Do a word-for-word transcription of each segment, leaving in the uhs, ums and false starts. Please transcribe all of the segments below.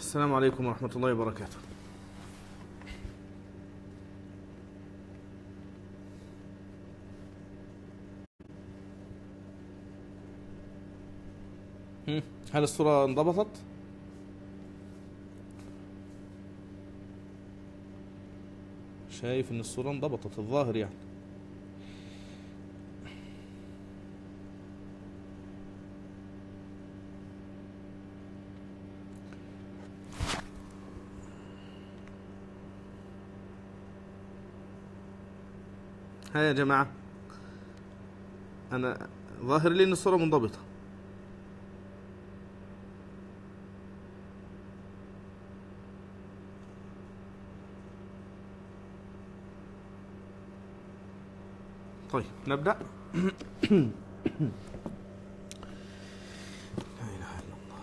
السلام عليكم ورحمة الله وبركاته. هل الصورة انضبطت؟ شايف ان الصورة انضبطت الظاهر يعني. ها يا جماعة، انا ظاهر لي ان الصورة منضبطة. طيب نبدأ. لا إله إلا الله.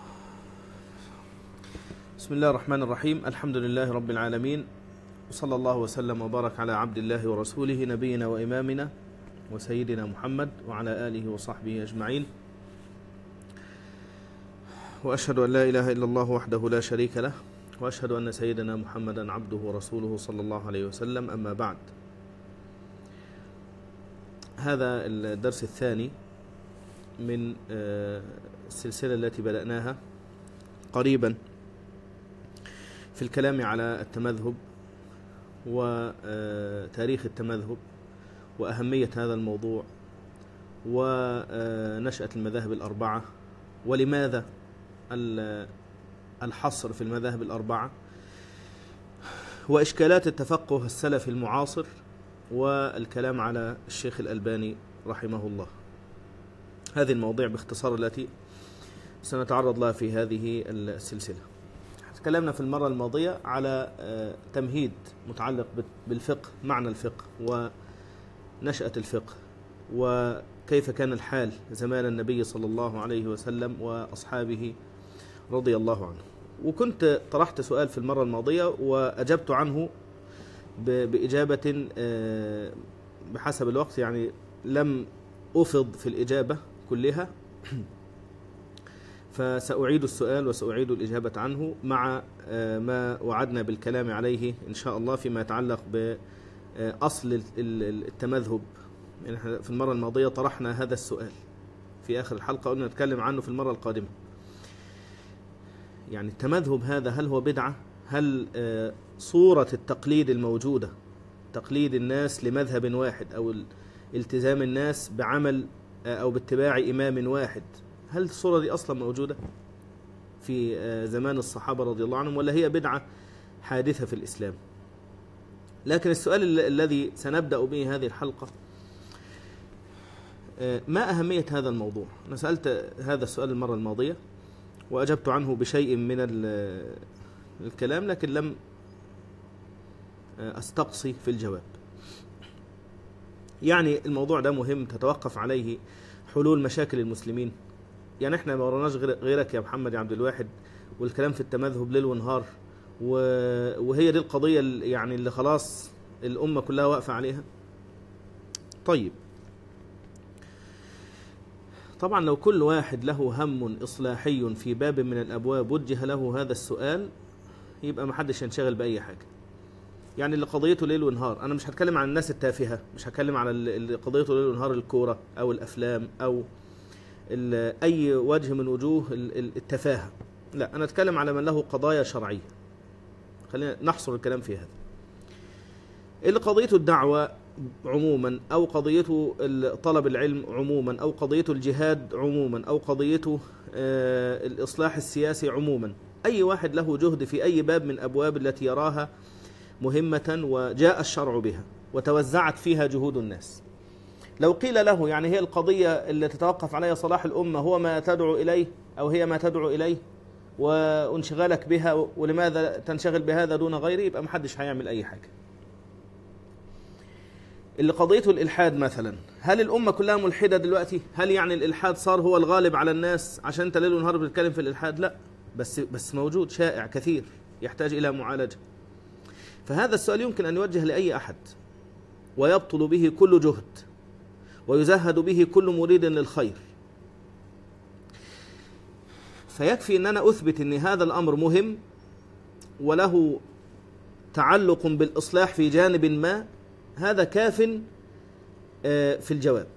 بسم الله الرحمن الرحيم. الحمد لله رب العالمين، وصلى الله وسلم وبارك على عبد الله ورسوله نبينا وإمامنا وسيدنا محمد وعلى آله وصحبه أجمعين، وأشهد أن لا إله إلا الله وحده لا شريك له، وأشهد أن سيدنا محمدا عبده ورسوله صلى الله عليه وسلم. أما بعد، هذا الدرس الثاني من السلسلة التي بدأناها قريبا في الكلام على التمذهب وتاريخ التمذهب وأهمية هذا الموضوع ونشأة المذاهب الأربعة، ولماذا الحصر في المذاهب الأربعة، وإشكالات التفقه السلفي المعاصر، والكلام على الشيخ الألباني رحمه الله. هذه المواضيع باختصار التي سنتعرض لها في هذه السلسلة. تكلمنا في المرة الماضية على تمهيد متعلق بالفقه، معنى الفقه ونشأة الفقه، وكيف كان الحال زمان النبي صلى الله عليه وسلم وأصحابه رضي الله عنه. وكنت طرحت سؤال في المرة الماضية وأجبت عنه بإجابة بحسب الوقت، يعني لم أفض في الإجابة كلها، فسأعيد السؤال وسأعيد الإجابة عنه مع ما وعدنا بالكلام عليه إن شاء الله فيما يتعلق بأصل التمذهب. يعني في المرة الماضية طرحنا هذا السؤال في آخر الحلقة، قلنا نتكلم عنه في المرة القادمة. يعني التمذهب هذا هل هو بدعة؟ هل صورة التقليد الموجودة، تقليد الناس لمذهب واحد أو التزام الناس بعمل أو باتباع إمام واحد، هل الصورة دي أصلا موجودة في زمان الصحابة رضي الله عنهم، ولا هي بدعة حادثة في الإسلام؟ لكن السؤال الذي سنبدأ به هذه الحلقة، ما أهمية هذا الموضوع؟ أنا سألت هذا السؤال المرة الماضية وأجبت عنه بشيء من الكلام، لكن لم أستقصي في الجواب. يعني الموضوع ده مهم، تتوقف عليه حلول مشاكل المسلمين. يعني احنا ما وراناش غيرك يا محمد يا عبد الواحد، والكلام في التمذهب ليل ونهار، وهي دي القضية يعني اللي خلاص الأمة كلها واقفة عليها. طيب، طبعا لو كل واحد له هم إصلاحي في باب من الأبواب وجه له هذا السؤال، يبقى ما حدش ينشغل بأي حاجة. يعني اللي قضيته ليل ونهار، أنا مش هتكلم عن الناس التافهة، مش هتكلم على اللي قضيته ليل ونهار الكورة أو الأفلام أو أي وجه من وجوه التفاهة، لا، أنا أتكلم على من له قضايا شرعية. خلينا نحصر الكلام في هذا. اللي قضيته الدعوة عموما، أو قضيته طلب العلم عموما، أو قضيته الجهاد عموما، أو قضيته الإصلاح السياسي عموما، أي واحد له جهد في أي باب من أبواب التي يراها مهمة وجاء الشرع بها وتوزعت فيها جهود الناس، لو قيل له يعني هي القضية اللي تتوقف عليها صلاح الأمة هو ما تدعو إليه أو هي ما تدعو إليه وانشغالك بها، ولماذا تنشغل بهذا دون غيره، يبقى محدش هيعمل أي حاجة. اللي قضيته الإلحاد مثلا، هل الأمة كلها ملحدة دلوقتي؟ هل يعني الإلحاد صار هو الغالب على الناس عشان انت ليل ونهار بتتكلم في الإلحاد؟ لا، بس بس موجود، شائع، كثير، يحتاج إلى معالجة. فهذا السؤال يمكن أن يوجه لأي أحد، ويبطل به كل جهد، ويزهد به كل مريد للخير. فيكفي أن أنا أثبت أن هذا الأمر مهم وله تعلق بالإصلاح في جانب ما، هذا كاف في الجواب.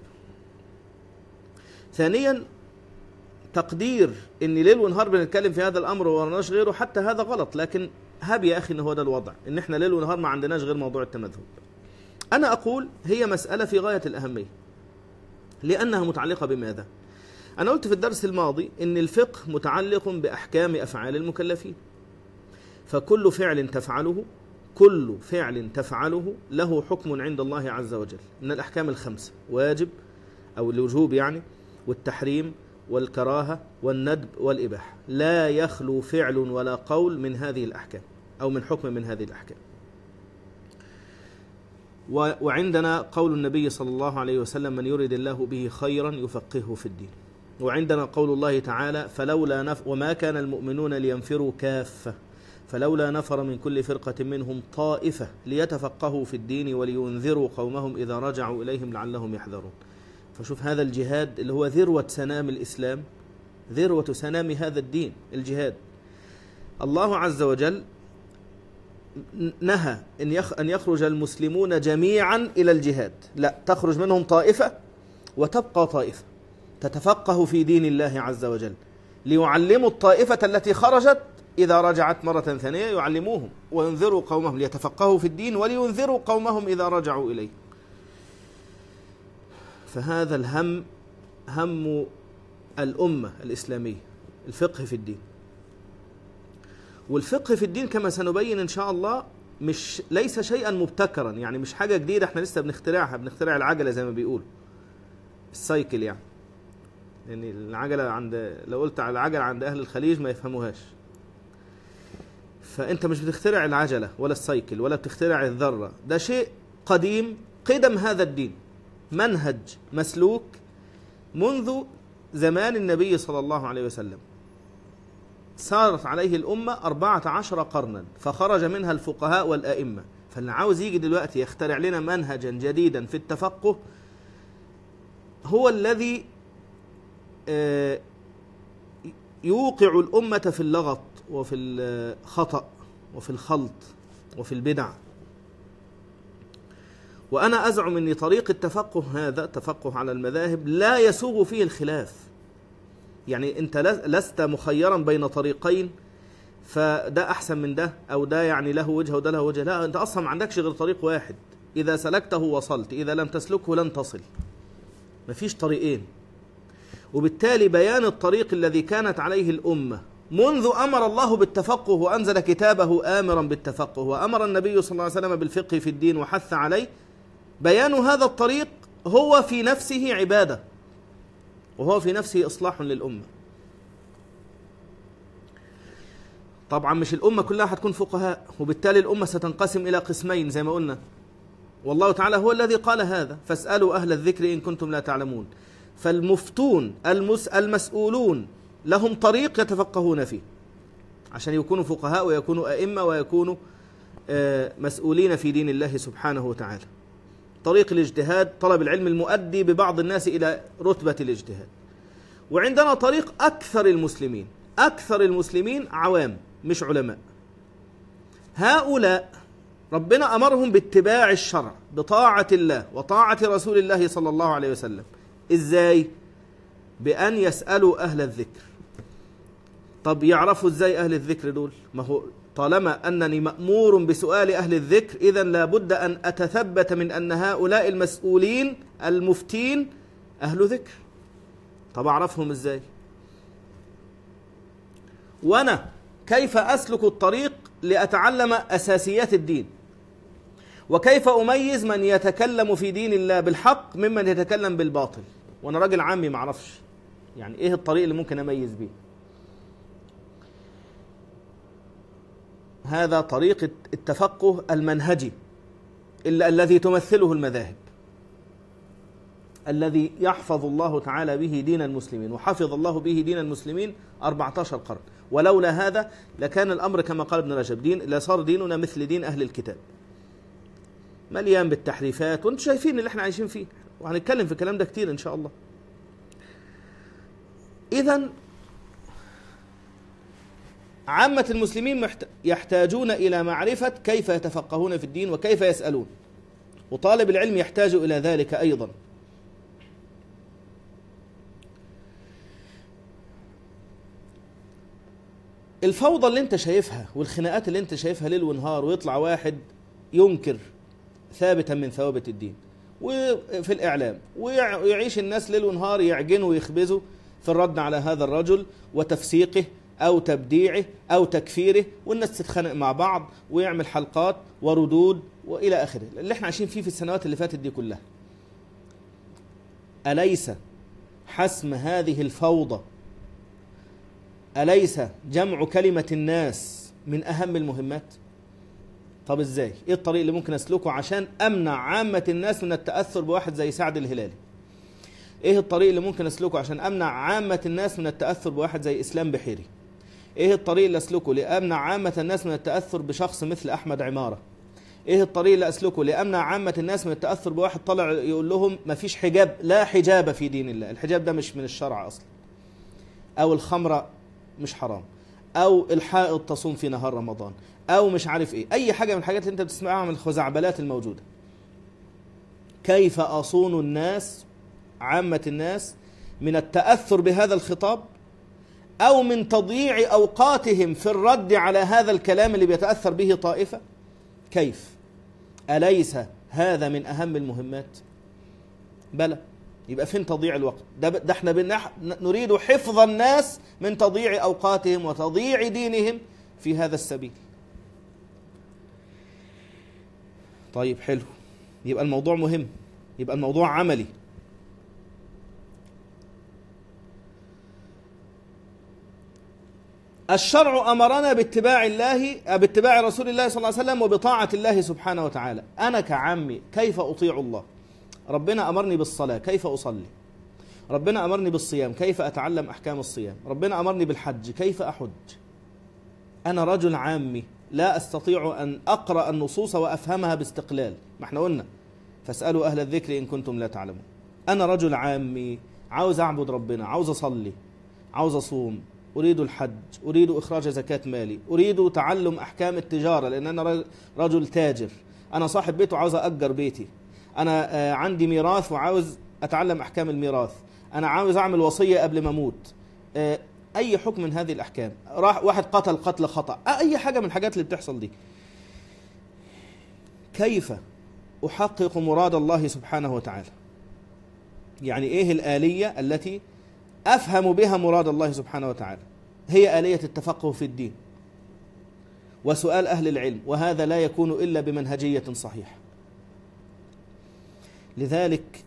ثانيا، تقدير ان ليل ونهار بنتكلم في هذا الامر ومرناش غيره، حتى هذا غلط. لكن هب يا اخي ان هو ده الوضع، ان احنا ليل ونهار ما عندناش غير موضوع التمذهب. انا اقول هي مسألة في غاية الاهمية، لانها متعلقة بماذا؟ انا قلت في الدرس الماضي ان الفقه متعلق باحكام افعال المكلفين، فكل فعل تفعله كل فعل تفعله له حكم عند الله عز وجل من الأحكام الخمسة: واجب أو الوجوب يعني، والتحريم والكراهة والندب والإباحة. لا يخلو فعل ولا قول من هذه الأحكام أو من حكم من هذه الأحكام. وعندنا قول النبي صلى الله عليه وسلم: من يريد الله به خيرا يفقهه في الدين. وعندنا قول الله تعالى: فلولا نف وما كان المؤمنون لينفروا كافة فلولا نفر من كل فرقة منهم طائفة ليتفقهوا في الدين ولينذروا قومهم إذا رجعوا إليهم لعلهم يحذرون. فشوف هذا الجهاد اللي هو ذروة سنام الإسلام، ذروة سنام هذا الدين الجهاد. الله عز وجل نهى أن يخرج المسلمون جميعا إلى الجهاد، لا، تخرج منهم طائفة وتبقى طائفة تتفقه في دين الله عز وجل، ليعلموا الطائفة التي خرجت إذا رجعت مرة ثانية يعلموهم وينذروا قومهم، ليتفقهوا في الدين ولينذروا قومهم إذا رجعوا إليه. فهذا الهم هم الأمة الإسلامية، الفقه في الدين. والفقه في الدين كما سنبين إن شاء الله مش ليس شيئا مبتكرا، يعني مش حاجة جديدة احنا لسه بنخترعها، بنخترع العجلة زي ما بيقول السايكل يعني. يعني العجلة عند لو قلت على العجلة عند أهل الخليج ما يفهموهاش. فأنت مش بتخترع العجلة ولا السايكل ولا بتخترع الذرة، ده شيء قديم قدم هذا الدين، منهج مسلوك منذ زمان النبي صلى الله عليه وسلم، سارت عليه الأمة أربعة عشر قرنا، فخرج منها الفقهاء والأئمة. فاللي عاوز يجي دلوقتي يخترع لنا منهجا جديدا في التفقه هو الذي يوقع الأمة في اللغط وفي الخطأ وفي الخلط وفي البدع. وأنا أزعم أن طريق التفقه هذا، تفقه على المذاهب، لا يسوغ فيه الخلاف. يعني أنت لست مخيرا بين طريقين فده أحسن من ده، أو ده يعني له وجه وده له وجه، لا، أنت أصلا ما عندكش غير طريق واحد، إذا سلكته وصلت، إذا لم تسلكه لن تصل، مفيش طريقين. وبالتالي بيان الطريق الذي كانت عليه الأمة منذ أمر الله بالتفقه وأنزل كتابه آمرا بالتفقه، وأمر النبي صلى الله عليه وسلم بالفقه في الدين وحث عليه، بيان هذا الطريق هو في نفسه عبادة، وهو في نفسه إصلاح للأمة. طبعا مش الأمة كلها هتكون فقهاء، وبالتالي الأمة ستنقسم إلى قسمين زي ما قلنا، والله تعالى هو الذي قال هذا: فاسألوا أهل الذكر إن كنتم لا تعلمون. فالمفتون المس المسؤولون لهم طريق يتفقهون فيه عشان يكونوا فقهاء ويكونوا أئمة ويكونوا مسؤولين في دين الله سبحانه وتعالى. طريق الاجتهاد، طلب العلم المؤدي ببعض الناس إلى رتبة الاجتهاد. وعندنا طريق أكثر المسلمين، أكثر المسلمين عوام مش علماء. هؤلاء ربنا أمرهم باتباع الشرع، بطاعة الله وطاعة رسول الله صلى الله عليه وسلم. إزاي؟ بأن يسألوا أهل الذكر. طب يعرفوا إزاي أهل الذكر دول؟ ما هو طالما أنني مأمور بسؤال أهل الذكر، إذن لابد أن أتثبت من أن هؤلاء المسؤولين المفتين أهل ذكر. طب أعرفهم إزاي؟ وأنا كيف أسلك الطريق لأتعلم أساسيات الدين؟ وكيف أميز من يتكلم في دين الله بالحق ممن يتكلم بالباطل؟ وأنا راجل عامي معرفش يعني إيه الطريق اللي ممكن أميز بيه؟ هذا طريق التفقه المنهجي الذي تمثله المذاهب، الذي يحفظ الله تعالى به دين المسلمين، وحفظ الله به دين المسلمين أربعة عشر قرن. ولولا هذا لكان الأمر كما قال ابن رجب دين لصار ديننا مثل دين أهل الكتاب، مليان بالتحريفات، وانتم شايفين اللي احنا عايشين فيه، وهنتكلم في الكلام ده كتير إن شاء الله. إذن عامة المسلمين يحتاجون إلى معرفة كيف يتفقهون في الدين وكيف يسألون، وطالب العلم يحتاج إلى ذلك أيضا. الفوضى اللي انت شايفها والخناقات اللي انت شايفها ليل ونهار، ويطلع واحد ينكر ثابتا من ثوابت الدين وفي الإعلام، ويعيش الناس ليل ونهار يعجنوا ويخبزوا في الرد على هذا الرجل وتفسيقه أو تبديعه أو تكفيره، والناس تتخانق مع بعض ويعمل حلقات وردود وإلى آخره، اللي احنا عايشين فيه في السنوات اللي فاتت دي كلها. أليس حسم هذه الفوضى، أليس جمع كلمة الناس من أهم المهمات؟ طب إزاي؟ إيه الطريق اللي ممكن أسلكه عشان أمنع عامة الناس من التأثر بواحد زي سعد الهلالي؟ إيه الطريق اللي ممكن أسلكه عشان أمنع عامة الناس من التأثر بواحد زي إسلام بحيري؟ إيه الطريق اللي أسلكه لأمنع عامة الناس من التأثر بشخص مثل أحمد عمارة؟ إيه الطريق اللي أسلكه لأمنع عامة الناس من التأثر بواحد طلع يقول لهم مفيش حجاب، لا حجاب في دين الله، الحجاب ده مش من الشرع أصلا، أو الخمرة مش حرام، أو الحائض تصوم في نهار رمضان، أو مش عارف إيه، أي حاجة من الحاجات اللي أنت بتسمعها من الخزعبلات الموجودة. كيف أصون الناس، عامة الناس، من التأثر بهذا الخطاب أو من تضييع أوقاتهم في الرد على هذا الكلام اللي بيتأثر به طائفة؟ كيف؟ أليس هذا من أهم المهمات؟ بلى. يبقى فين تضييع الوقت؟ ده, ده احنا بنح... نريد حفظ الناس من تضييع أوقاتهم وتضييع دينهم في هذا السبيل. طيب حلو، يبقى الموضوع مهم، يبقى الموضوع عملي. الشرع أمرنا باتباع الله، باتباع رسول الله صلى الله عليه وسلم وبطاعة الله سبحانه وتعالى. أنا كعمي كيف أطيع الله؟ ربنا أمرني بالصلاة، كيف أصلي؟ ربنا أمرني بالصيام، كيف أتعلم أحكام الصيام؟ ربنا أمرني بالحج، كيف أحج؟ أنا رجل عامي لا أستطيع أن أقرأ النصوص وأفهمها باستقلال، ما احنا قلنا فاسألوا أهل الذكر إن كنتم لا تعلمون. أنا رجل عامي عاوز أعبد ربنا، عاوز أصلي، عاوز أصوم، أريد الحج، أريد إخراج زكاة مالي، أريد تعلم أحكام التجارة لأن أنا رجل تاجر، أنا صاحب بيت وعاوز أأجر بيتي، أنا عندي ميراث وعاوز أتعلم أحكام الميراث، أنا عاوز أعمل وصية قبل ما أموت، أي حكم من هذه الأحكام، راح واحد قتل قتل خطأ، أي حاجة من الحاجات اللي بتحصل دي، كيف أحقق مراد الله سبحانه وتعالى؟ يعني إيه الآلية التي أفهم بها مراد الله سبحانه وتعالى؟ هي آلية التفقه في الدين وسؤال أهل العلم، وهذا لا يكون إلا بمنهجية صحيحة. لذلك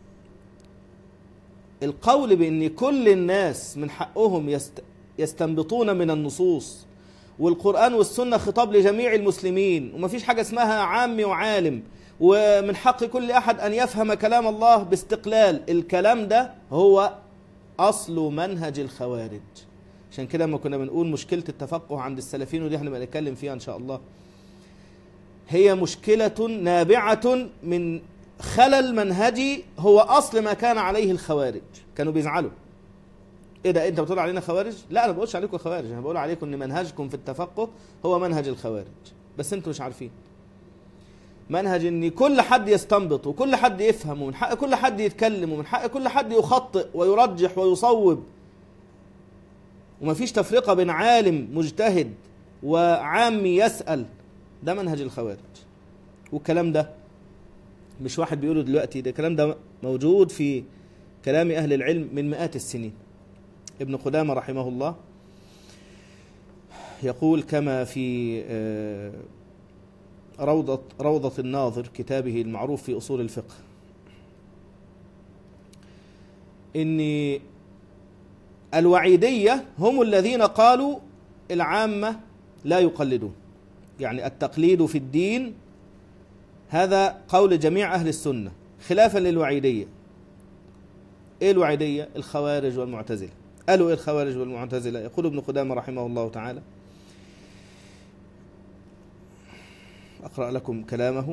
القول بأن كل الناس من حقهم يست يستنبطون من النصوص، والقرآن والسنة خطاب لجميع المسلمين، وما فيش حاجة اسمها عامي وعالم، ومن حق كل أحد أن يفهم كلام الله باستقلال، الكلام ده هو أصل منهج الخوارج. عشان كده لما كنا بنقول مشكلة التفقه عند السلفيين، ودي احنا بنتكلم فيها إن شاء الله، هي مشكلة نابعة من خلل منهجي هو أصل ما كان عليه الخوارج. كانوا بيزعلوا، إيه ده أنت بتقول علينا خوارج؟ لا أنا بقولش عليكم خوارج، أنا بقول عليكم أن منهجكم في التفقه هو منهج الخوارج، بس أنتوا مش عارفين منهج أن كل حد يستنبط وكل حد يفهم، ومن حق كل حد يتكلم، ومن حق كل حد يخطئ ويرجح ويصوب، وما فيش تفرقة بين عالم مجتهد وعامي يسأل. ده منهج الخوارج، والكلام ده مش واحد بيقوله دلوقتي، ده الكلام ده موجود في كلام أهل العلم من مئات السنين. ابن قدامة رحمه الله يقول كما في روضة, روضة الناظر كتابه المعروف في أصول الفقه، إن الوعيدية هم الذين قالوا العامة لا يقلدون، يعني التقليد في الدين هذا قول جميع أهل السنة خلافا للوعيدية. إيه الوعيدية؟ الخوارج والمعتزلة. قالوا إيه الخوارج والمعتزلة؟ يقول ابن قدامة رحمه الله تعالى، أقرأ لكم كلامه: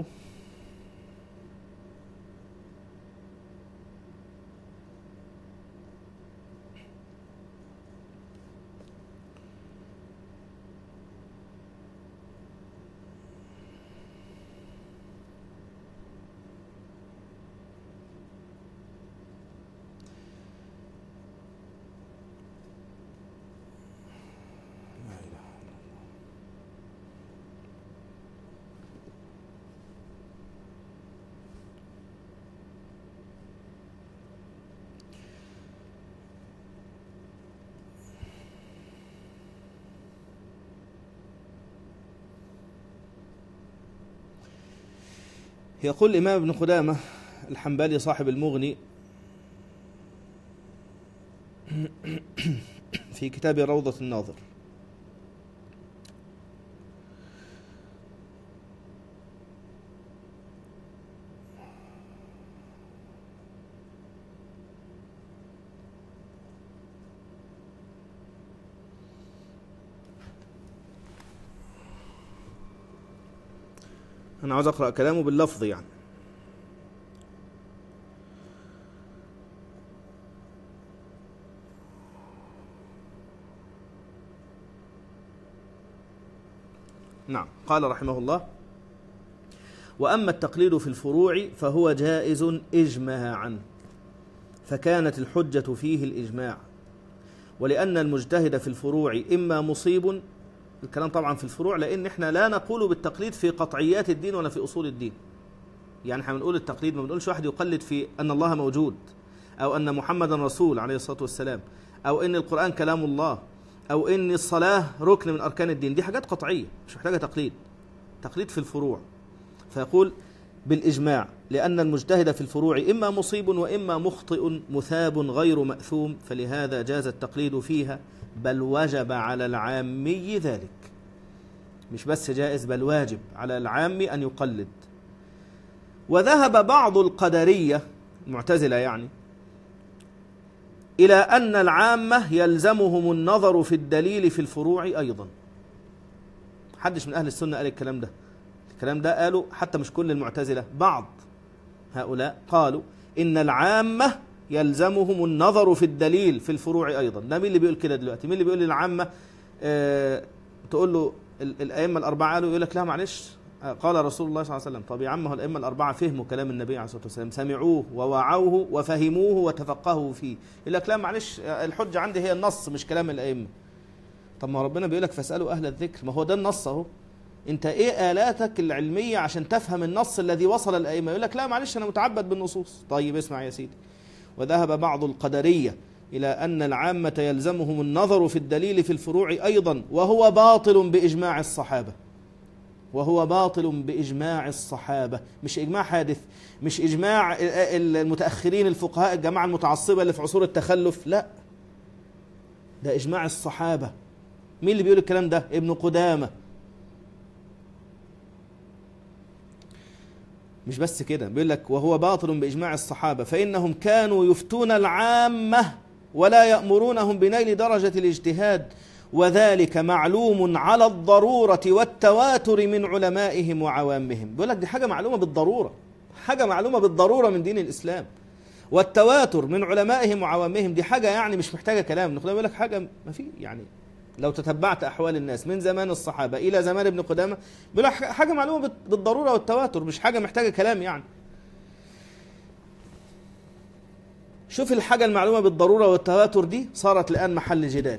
يقول الإمام ابن قدامة الحنبلي صاحب المغني في كتاب روضة الناظر: أنا عاوز أقرأ كلامه باللفظ يعني. نعم. قال رحمه الله: وأما التقليد في الفروع فهو جائز إجماعا، فكانت الحجة فيه الإجماع، ولأن المجتهد في الفروع إما مصيب، الكلام طبعا في الفروع لأن احنا لا نقول بالتقليد في قطعيات الدين ولا في أصول الدين. يعني احنا بنقول التقليد، ما بنقولش واحد يقلد في أن الله موجود، أو أن محمدا رسول عليه الصلاة والسلام، أو أن القرآن كلام الله، أو أن الصلاة ركن من أركان الدين. دي حاجات قطعية مش محتاجة تقليد. تقليد في الفروع. فيقول بالإجماع: لأن المجتهد في الفروع إما مصيب وإما مخطئ مثاب غير مأثوم، فلهذا جاز التقليد فيها، بل وجب على العامي ذلك. مش بس جائز، بل واجب على العامي أن يقلد. وذهب بعض القدرية المعتزلة يعني إلى أن العامة يلزمهم النظر في الدليل في الفروع أيضا. محدش من أهل السنة قال الكلام ده. الكلام ده قالوا حتى مش كل المعتزلة، بعض هؤلاء قالوا إن العامة يلزمهم النظر في الدليل في الفروع أيضا. ده مين اللي بيقول كده دلوقتي؟ مين اللي بيقول للعامة آه تقول له الأئمة الأربعة قالوا، يقول لك لا معلش قال رسول الله صلى الله عليه وسلم. طب يا عم، الأئمة الأربعة فهموا كلام النبي عليه الصلاة والسلام، سمعوه ووعوه وفهموه وتفقهوا فيه. يقول لك لا معلش، الحجة عندي هي النص مش كلام الأئمة. طب ما ربنا بيقول لك فاسألوا أهل الذكر، ما هو ده النص أهو. أنت إيه آلاتك العلمية عشان تفهم النص الذي وصل الأئمة؟ يقول لك لا معلش أنا متعبد بالنصوص. طيب اسمع يا سيدي: وذهب بعض القدرية إلى أن العامة يلزمهم النظر في الدليل في الفروع أيضا، وهو باطل بإجماع الصحابة. وهو باطل بإجماع الصحابة، مش إجماع حادث، مش إجماع المتأخرين الفقهاء الجماعة المتعصبة اللي في عصور التخلف، لا، ده إجماع الصحابة. مين اللي بيقول الكلام ده؟ ابن قدامة. مش بس كده، بيقول لك وهو باطل بإجماع الصحابة، فإنهم كانوا يفتون العامة ولا يأمرونهم بنيل درجة الاجتهاد، وذلك معلوم على الضرورة والتواتر من علمائهم وعوامهم. بيقول لك دي حاجة معلومة بالضرورة، حاجة معلومة بالضرورة من دين الإسلام. والتواتر من علمائهم وعوامهم دي حاجة يعني مش محتاجة كلام. ابن قدامة بيقول لك حاجة ما في، يعني لو تتبعت أحوال الناس من زمان الصحابة إلى زمان ابن قدامة، بيقول لك حاجة معلومة بالضرورة والتواتر، مش حاجة محتاجة كلام يعني. شوف الحاجة المعلومة بالضرورة والتواتر دي صارت الآن محل جدال،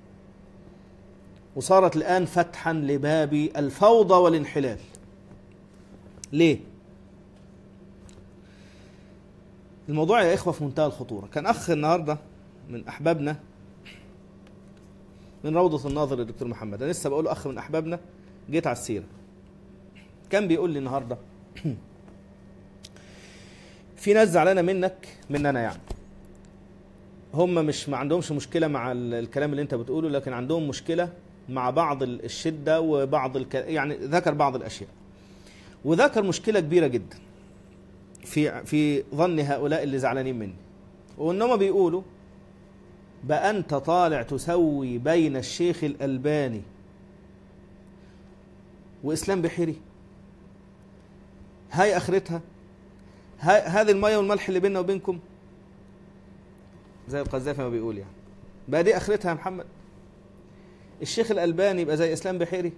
وصارت الآن فتحا لباب الفوضى والانحلال. ليه؟ الموضوع يا إخوة في منتهى الخطورة. كان أخ النهاردة من أحبابنا من روضة الناظر الدكتور محمد، أنا لسه بقول أخ من أحبابنا، جيت على السيرة، كان بيقول لي النهاردة في ناس زعلانة منك مننا، يعني هم مش ما عندهمش مشكلة مع الكلام اللي أنت بتقوله، لكن عندهم مشكلة مع بعض الشدة وبعض الك... يعني ذكر بعض الأشياء، وذكر مشكلة كبيرة جدا في في ظن هؤلاء اللي زعلانين مني، وإنما بيقولوا بقى أنت طالع تسوي بين الشيخ الألباني وإسلام بحيري، هاي آخرتها، هاي هذه المية والملح اللي بيننا وبينكم، زي القذافي ما بيقول، يعني بقى دي آخرتها يا محمد؟ الشيخ الألباني يبقى زي إسلام بحيري؟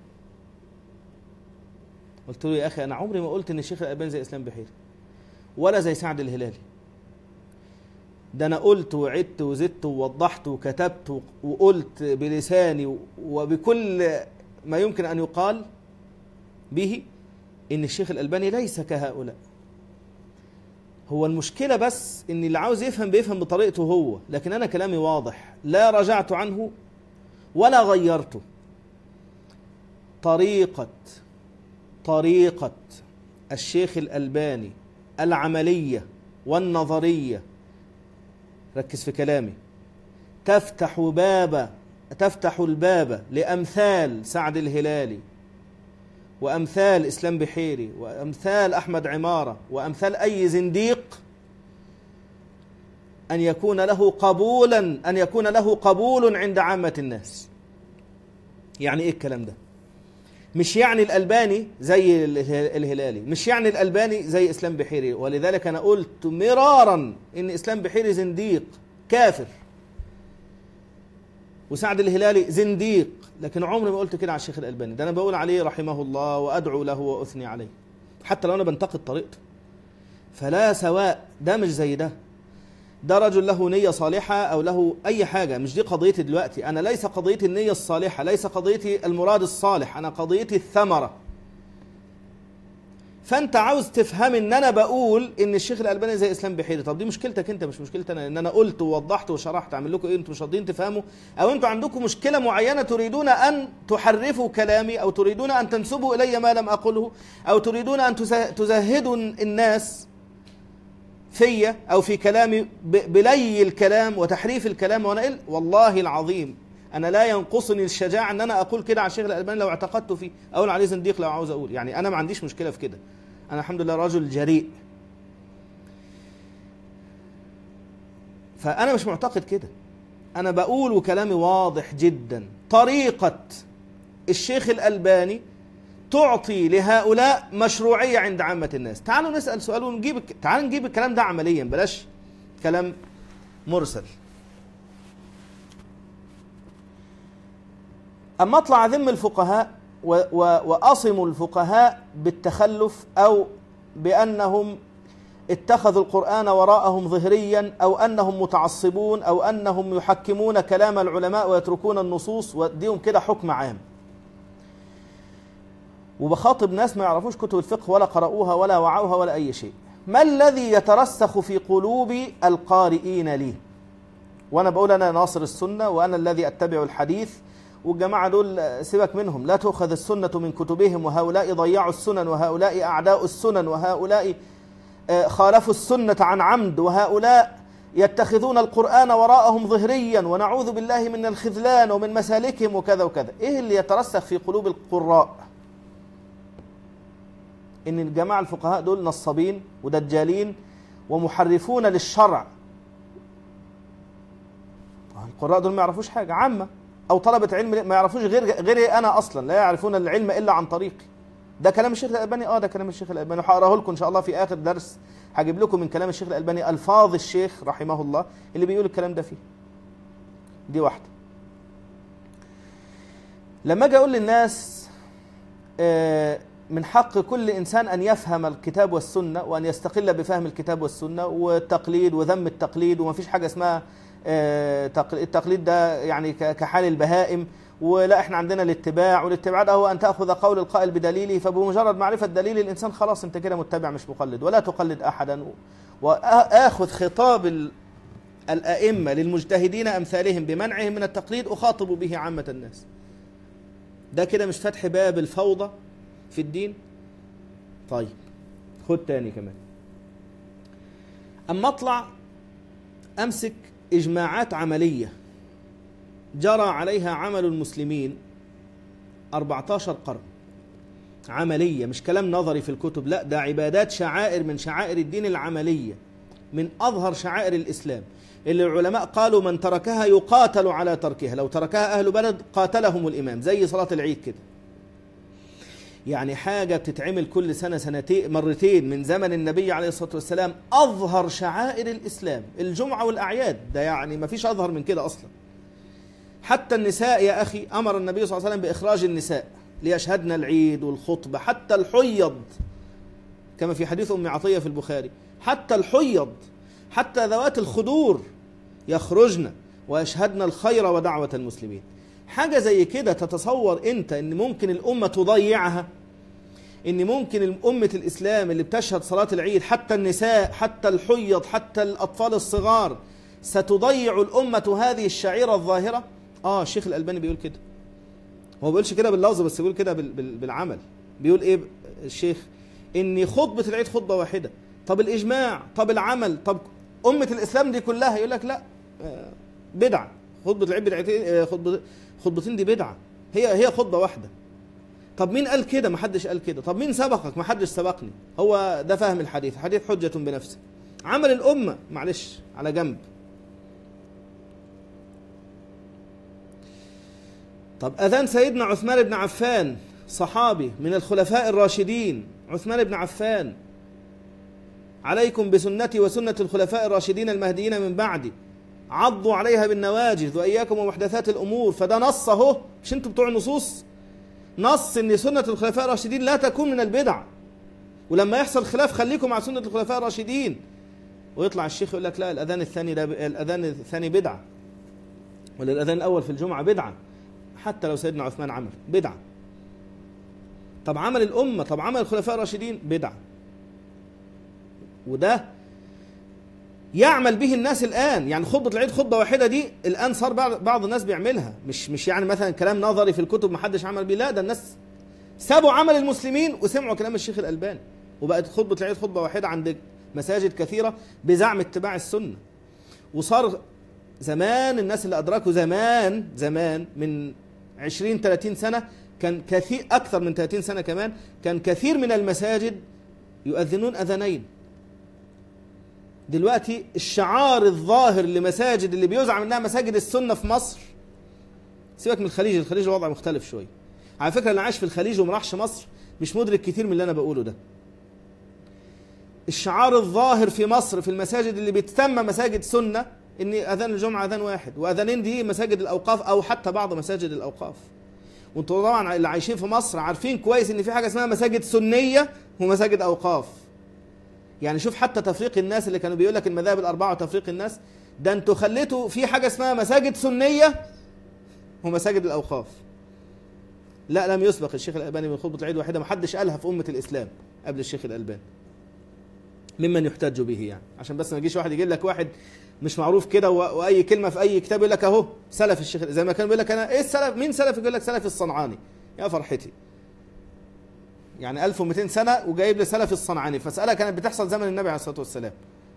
قلت له يا أخي أنا عمري ما قلت إن الشيخ الألباني زي إسلام بحيري ولا زي سعد الهلالي، ده أنا قلت وعدت وزدت ووضحت وكتبت وقلت بلساني وبكل ما يمكن أن يقال به إن الشيخ الألباني ليس كهؤلاء. هو المشكلة بس إن اللي عاوز يفهم بيفهم بطريقته هو، لكن أنا كلامي واضح، لا رجعت عنه ولا غيرته. طريقة طريقة الشيخ الألباني العملية والنظرية، ركز في كلامي، تفتح باب تفتح الباب لأمثال سعد الهلالي وأمثال إسلام بحيري وأمثال أحمد عمارة وأمثال أي زنديق أن يكون له قبولا أن يكون له قبول عند عامة الناس. يعني إيه الكلام ده؟ مش يعني الألباني زي الهلالي، مش يعني الألباني زي إسلام بحيري، ولذلك أنا قلت مرارا إن إسلام بحيري زنديق كافر وسعد الهلالي زنديق، لكن عمري ما قلت كده على الشيخ الألباني. ده أنا بقول عليه رحمه الله وأدعو له وأثني عليه حتى لو أنا بنتقد طريقته، فلا سواء، ده مش زي ده. ده رجل له نية صالحة أو له أي حاجة، مش دي قضيتي دلوقتي. أنا ليس قضيتي النية الصالحة، ليس قضيتي المراد الصالح، أنا قضيتي الثمرة. فأنت عاوز تفهم إن أنا بقول إن الشيخ الألباني زي إسلام بحيري، طب دي مشكلتك أنت مش مشكلتي أنا، إن أنا قلت ووضحت وشرحت. أعمل لكم إيه؟ أنتم مش راضيين تفهموا، أو أنتم عندكم مشكلة معينة تريدون أن تحرفوا كلامي، أو تريدون أن تنسبوا إلي ما لم أقله، أو تريدون أن تزهدوا الناس فيا أو في كلامي بلي الكلام وتحريف الكلام. وأنا قل والله العظيم أنا لا ينقصني الشجاعة أن أنا أقول كده على الشيخ الألباني لو اعتقدت فيه، أقول عليه زنديق لو عاوز أقول، يعني أنا ما عنديش مشكلة في كده. أنا الحمد لله رجل جريء، فأنا مش معتقد كده. أنا بقول وكلامي واضح جدا. طريقة الشيخ الألباني تعطي لهؤلاء مشروعية عند عامة الناس. تعالوا نسأل سؤال ونجيب تعالوا نجيب الكلام ده عمليا، بلاش كلام مرسل. أما أطلع أذم الفقهاء وأصم الفقهاء بالتخلف أو بأنهم اتخذوا القرآن وراءهم ظهريا، أو أنهم متعصبون، أو أنهم يحكمون كلام العلماء ويتركون النصوص، واديهم كده حكم عام. وبخاطب ناس ما يعرفوش كتب الفقه ولا قرأوها ولا وعوها ولا أي شيء. ما الذي يترسخ في قلوب القارئين لي؟ وأنا بقول أنا ناصر السنة وأنا الذي أتبع الحديث، والجماعة دول سيبك منهم، لا تؤخذ السنة من كتبهم، وهؤلاء ضيعوا السنن، وهؤلاء أعداء السنن، وهؤلاء خالفوا السنة عن عمد، وهؤلاء يتخذون القرآن وراءهم ظهريا، ونعوذ بالله من الخذلان ومن مسالكهم وكذا وكذا. إيه اللي يترسخ في قلوب القراء؟ إن الجماعة الفقهاء دول نصابين ودجالين ومحرفون للشرع. القراء دول ما يعرفوش حاجة عامة، أو طلبة علم ما يعرفوش غير غيري أنا أصلا، لا يعرفون العلم إلا عن طريقي. ده كلام الشيخ الألباني، اه ده كلام الشيخ الألباني، وهقراه لكم إن شاء الله في آخر درس. هجيب لكم من كلام الشيخ الألباني ألفاظ الشيخ رحمه الله اللي بيقول الكلام ده فيه. دي واحدة. لما أجي أقول للناس آه من حق كل إنسان أن يفهم الكتاب والسنة، وأن يستقل بفهم الكتاب والسنة، والتقليد وذم التقليد، وما فيش حاجة اسمها التقليد ده يعني كحال البهائم، ولا احنا عندنا الاتباع، والاتباع ده هو أن تأخذ قول القائل بدليله، فبمجرد معرفة دليل الإنسان خلاص أنت كده متبع مش مقلد، ولا تقلد أحدا. وآخذ خطاب الأئمة للمجتهدين أمثالهم بمنعهم من التقليد أخاطب به عامة الناس. ده كده مش فتح باب الفوضى في الدين؟ طيب خد تاني كمان. أما أطلع أمسك إجماعات عملية جرى عليها عمل المسلمين أربعة عشر قرن، عملية مش كلام نظري في الكتب، لا ده عبادات، شعائر من شعائر الدين العملية، من أظهر شعائر الإسلام اللي العلماء قالوا من تركها يقاتل على تركها، لو تركها أهل بلد قاتلهم الإمام، زي صلاة العيد كده. يعني حاجة بتتعمل كل سنة سنتين مرتين من زمن النبي عليه الصلاة والسلام، أظهر شعائر الإسلام، الجمعة والأعياد، ده يعني ما فيش أظهر من كده أصلا. حتى النساء يا أخي أمر النبي صلى الله عليه وسلم بإخراج النساء ليشهدن العيد والخطبة، حتى الحيض كما في حديث أم عطية في البخاري، حتى الحيض، حتى ذوات الخدور يخرجن ويشهدن الخير ودعوة المسلمين. حاجة زي كده تتصور أنت أن ممكن الأمة تضيعها؟ أن ممكن أمة الإسلام اللي بتشهد صلاة العيد، حتى النساء، حتى الحيض، حتى الأطفال الصغار، ستضيع الأمة هذه الشعيرة الظاهرة؟ آه الشيخ الألباني بيقول كده. هو بيقولش كده باللفظ بس بيقول كده بالعمل. بيقول إيه الشيخ؟ ان خطبة العيد خطبة واحدة. طب الاجماع، طب العمل، طب امة الاسلام دي كلها، يقول لك لا بدعة، خطبة العيد بدعتين، خطبة خطبتين دي بدعة، هي هي خطبة واحدة. طب مين قال كده؟ ما حدش قال كده. طب مين سبقك؟ ما حدش سبقني. هو ده فهم الحديث، الحديث حجة بنفسه. عمل الأمة معلش على جنب. طب أذان سيدنا عثمان بن عفان صحابي من الخلفاء الراشدين، عثمان بن عفان: عليكم بسنتي وسنة الخلفاء الراشدين المهديين من بعدي، عضوا عليها بالنواجذ وإياكم ومحدثات الأمور. فده نص أهو، مش انتوا بتوع النصوص؟ نص ان سنة الخلفاء الراشدين لا تكون من البدع، ولما يحصل خلاف خليكم مع سنة الخلفاء الراشدين. ويطلع الشيخ يقول لك لا الأذان الثاني ده الأذان الثاني بدعة، ولا الأذان الأول في الجمعة بدعة، حتى لو سيدنا عثمان عمل بدعة. طب عمل الأمة، طب عمل الخلفاء الراشدين بدعة. وده يعمل به الناس الآن. يعني خطبة العيد خطبة واحدة دي الآن صار بعض الناس بيعملها، مش مش يعني مثلا كلام نظري في الكتب ما حدش عمل بيه، لا ده الناس سابوا عمل المسلمين وسمعوا كلام الشيخ الألباني، وبقت خطبة العيد خطبة واحدة عند مساجد كثيرة بزعم اتباع السنة. وصار زمان الناس اللي أدركوا زمان زمان من عشرين ثلاثين سنة، كان كثير أكثر من ثلاثين سنة كمان، كان كثير من المساجد يؤذنون أذانين. دلوقتي الشعار الظاهر لمساجد اللي بيزعم انها مساجد السنة في مصر، سيبك من الخليج، الخليج الوضع مختلف شوية. على فكرة اللي عايش في الخليج وما راحش مصر مش مدرك كتير من اللي انا بقوله ده. الشعار الظاهر في مصر في المساجد اللي بتسمى مساجد سنة ان اذان الجمعة اذان واحد، واذانين دي مساجد الاوقاف او حتى بعض مساجد الاوقاف. وانتوا طبعا اللي عايشين في مصر عارفين كويس ان في حاجة اسمها مساجد سنية ومساجد اوقاف. يعني شوف حتى تفريق الناس اللي كانوا بيقول لك المذاهب الأربعة وتفريق الناس، ده انتوا خليتوا في حاجة اسمها مساجد سنية ومساجد الأوقاف. لا لم يسبق الشيخ الألباني من خطبة العيد واحدة، ما حدش قالها في أمة الإسلام قبل الشيخ الألباني ممن يحتج به. يعني عشان بس ما يجيش واحد يجي لك واحد مش معروف كده وأي كلمة في أي كتاب يقول لك أهو سلف الشيخ، زي ما كان بيقول لك أنا إيه السلف، مين سلف؟ يقول لك سلف الصنعاني. يا فرحتي، يعني ألف ومئتين سنة وجايب لي سلف الصنعاني، فمسألة كانت بتحصل زمن النبي عليه الصلاة والسلام.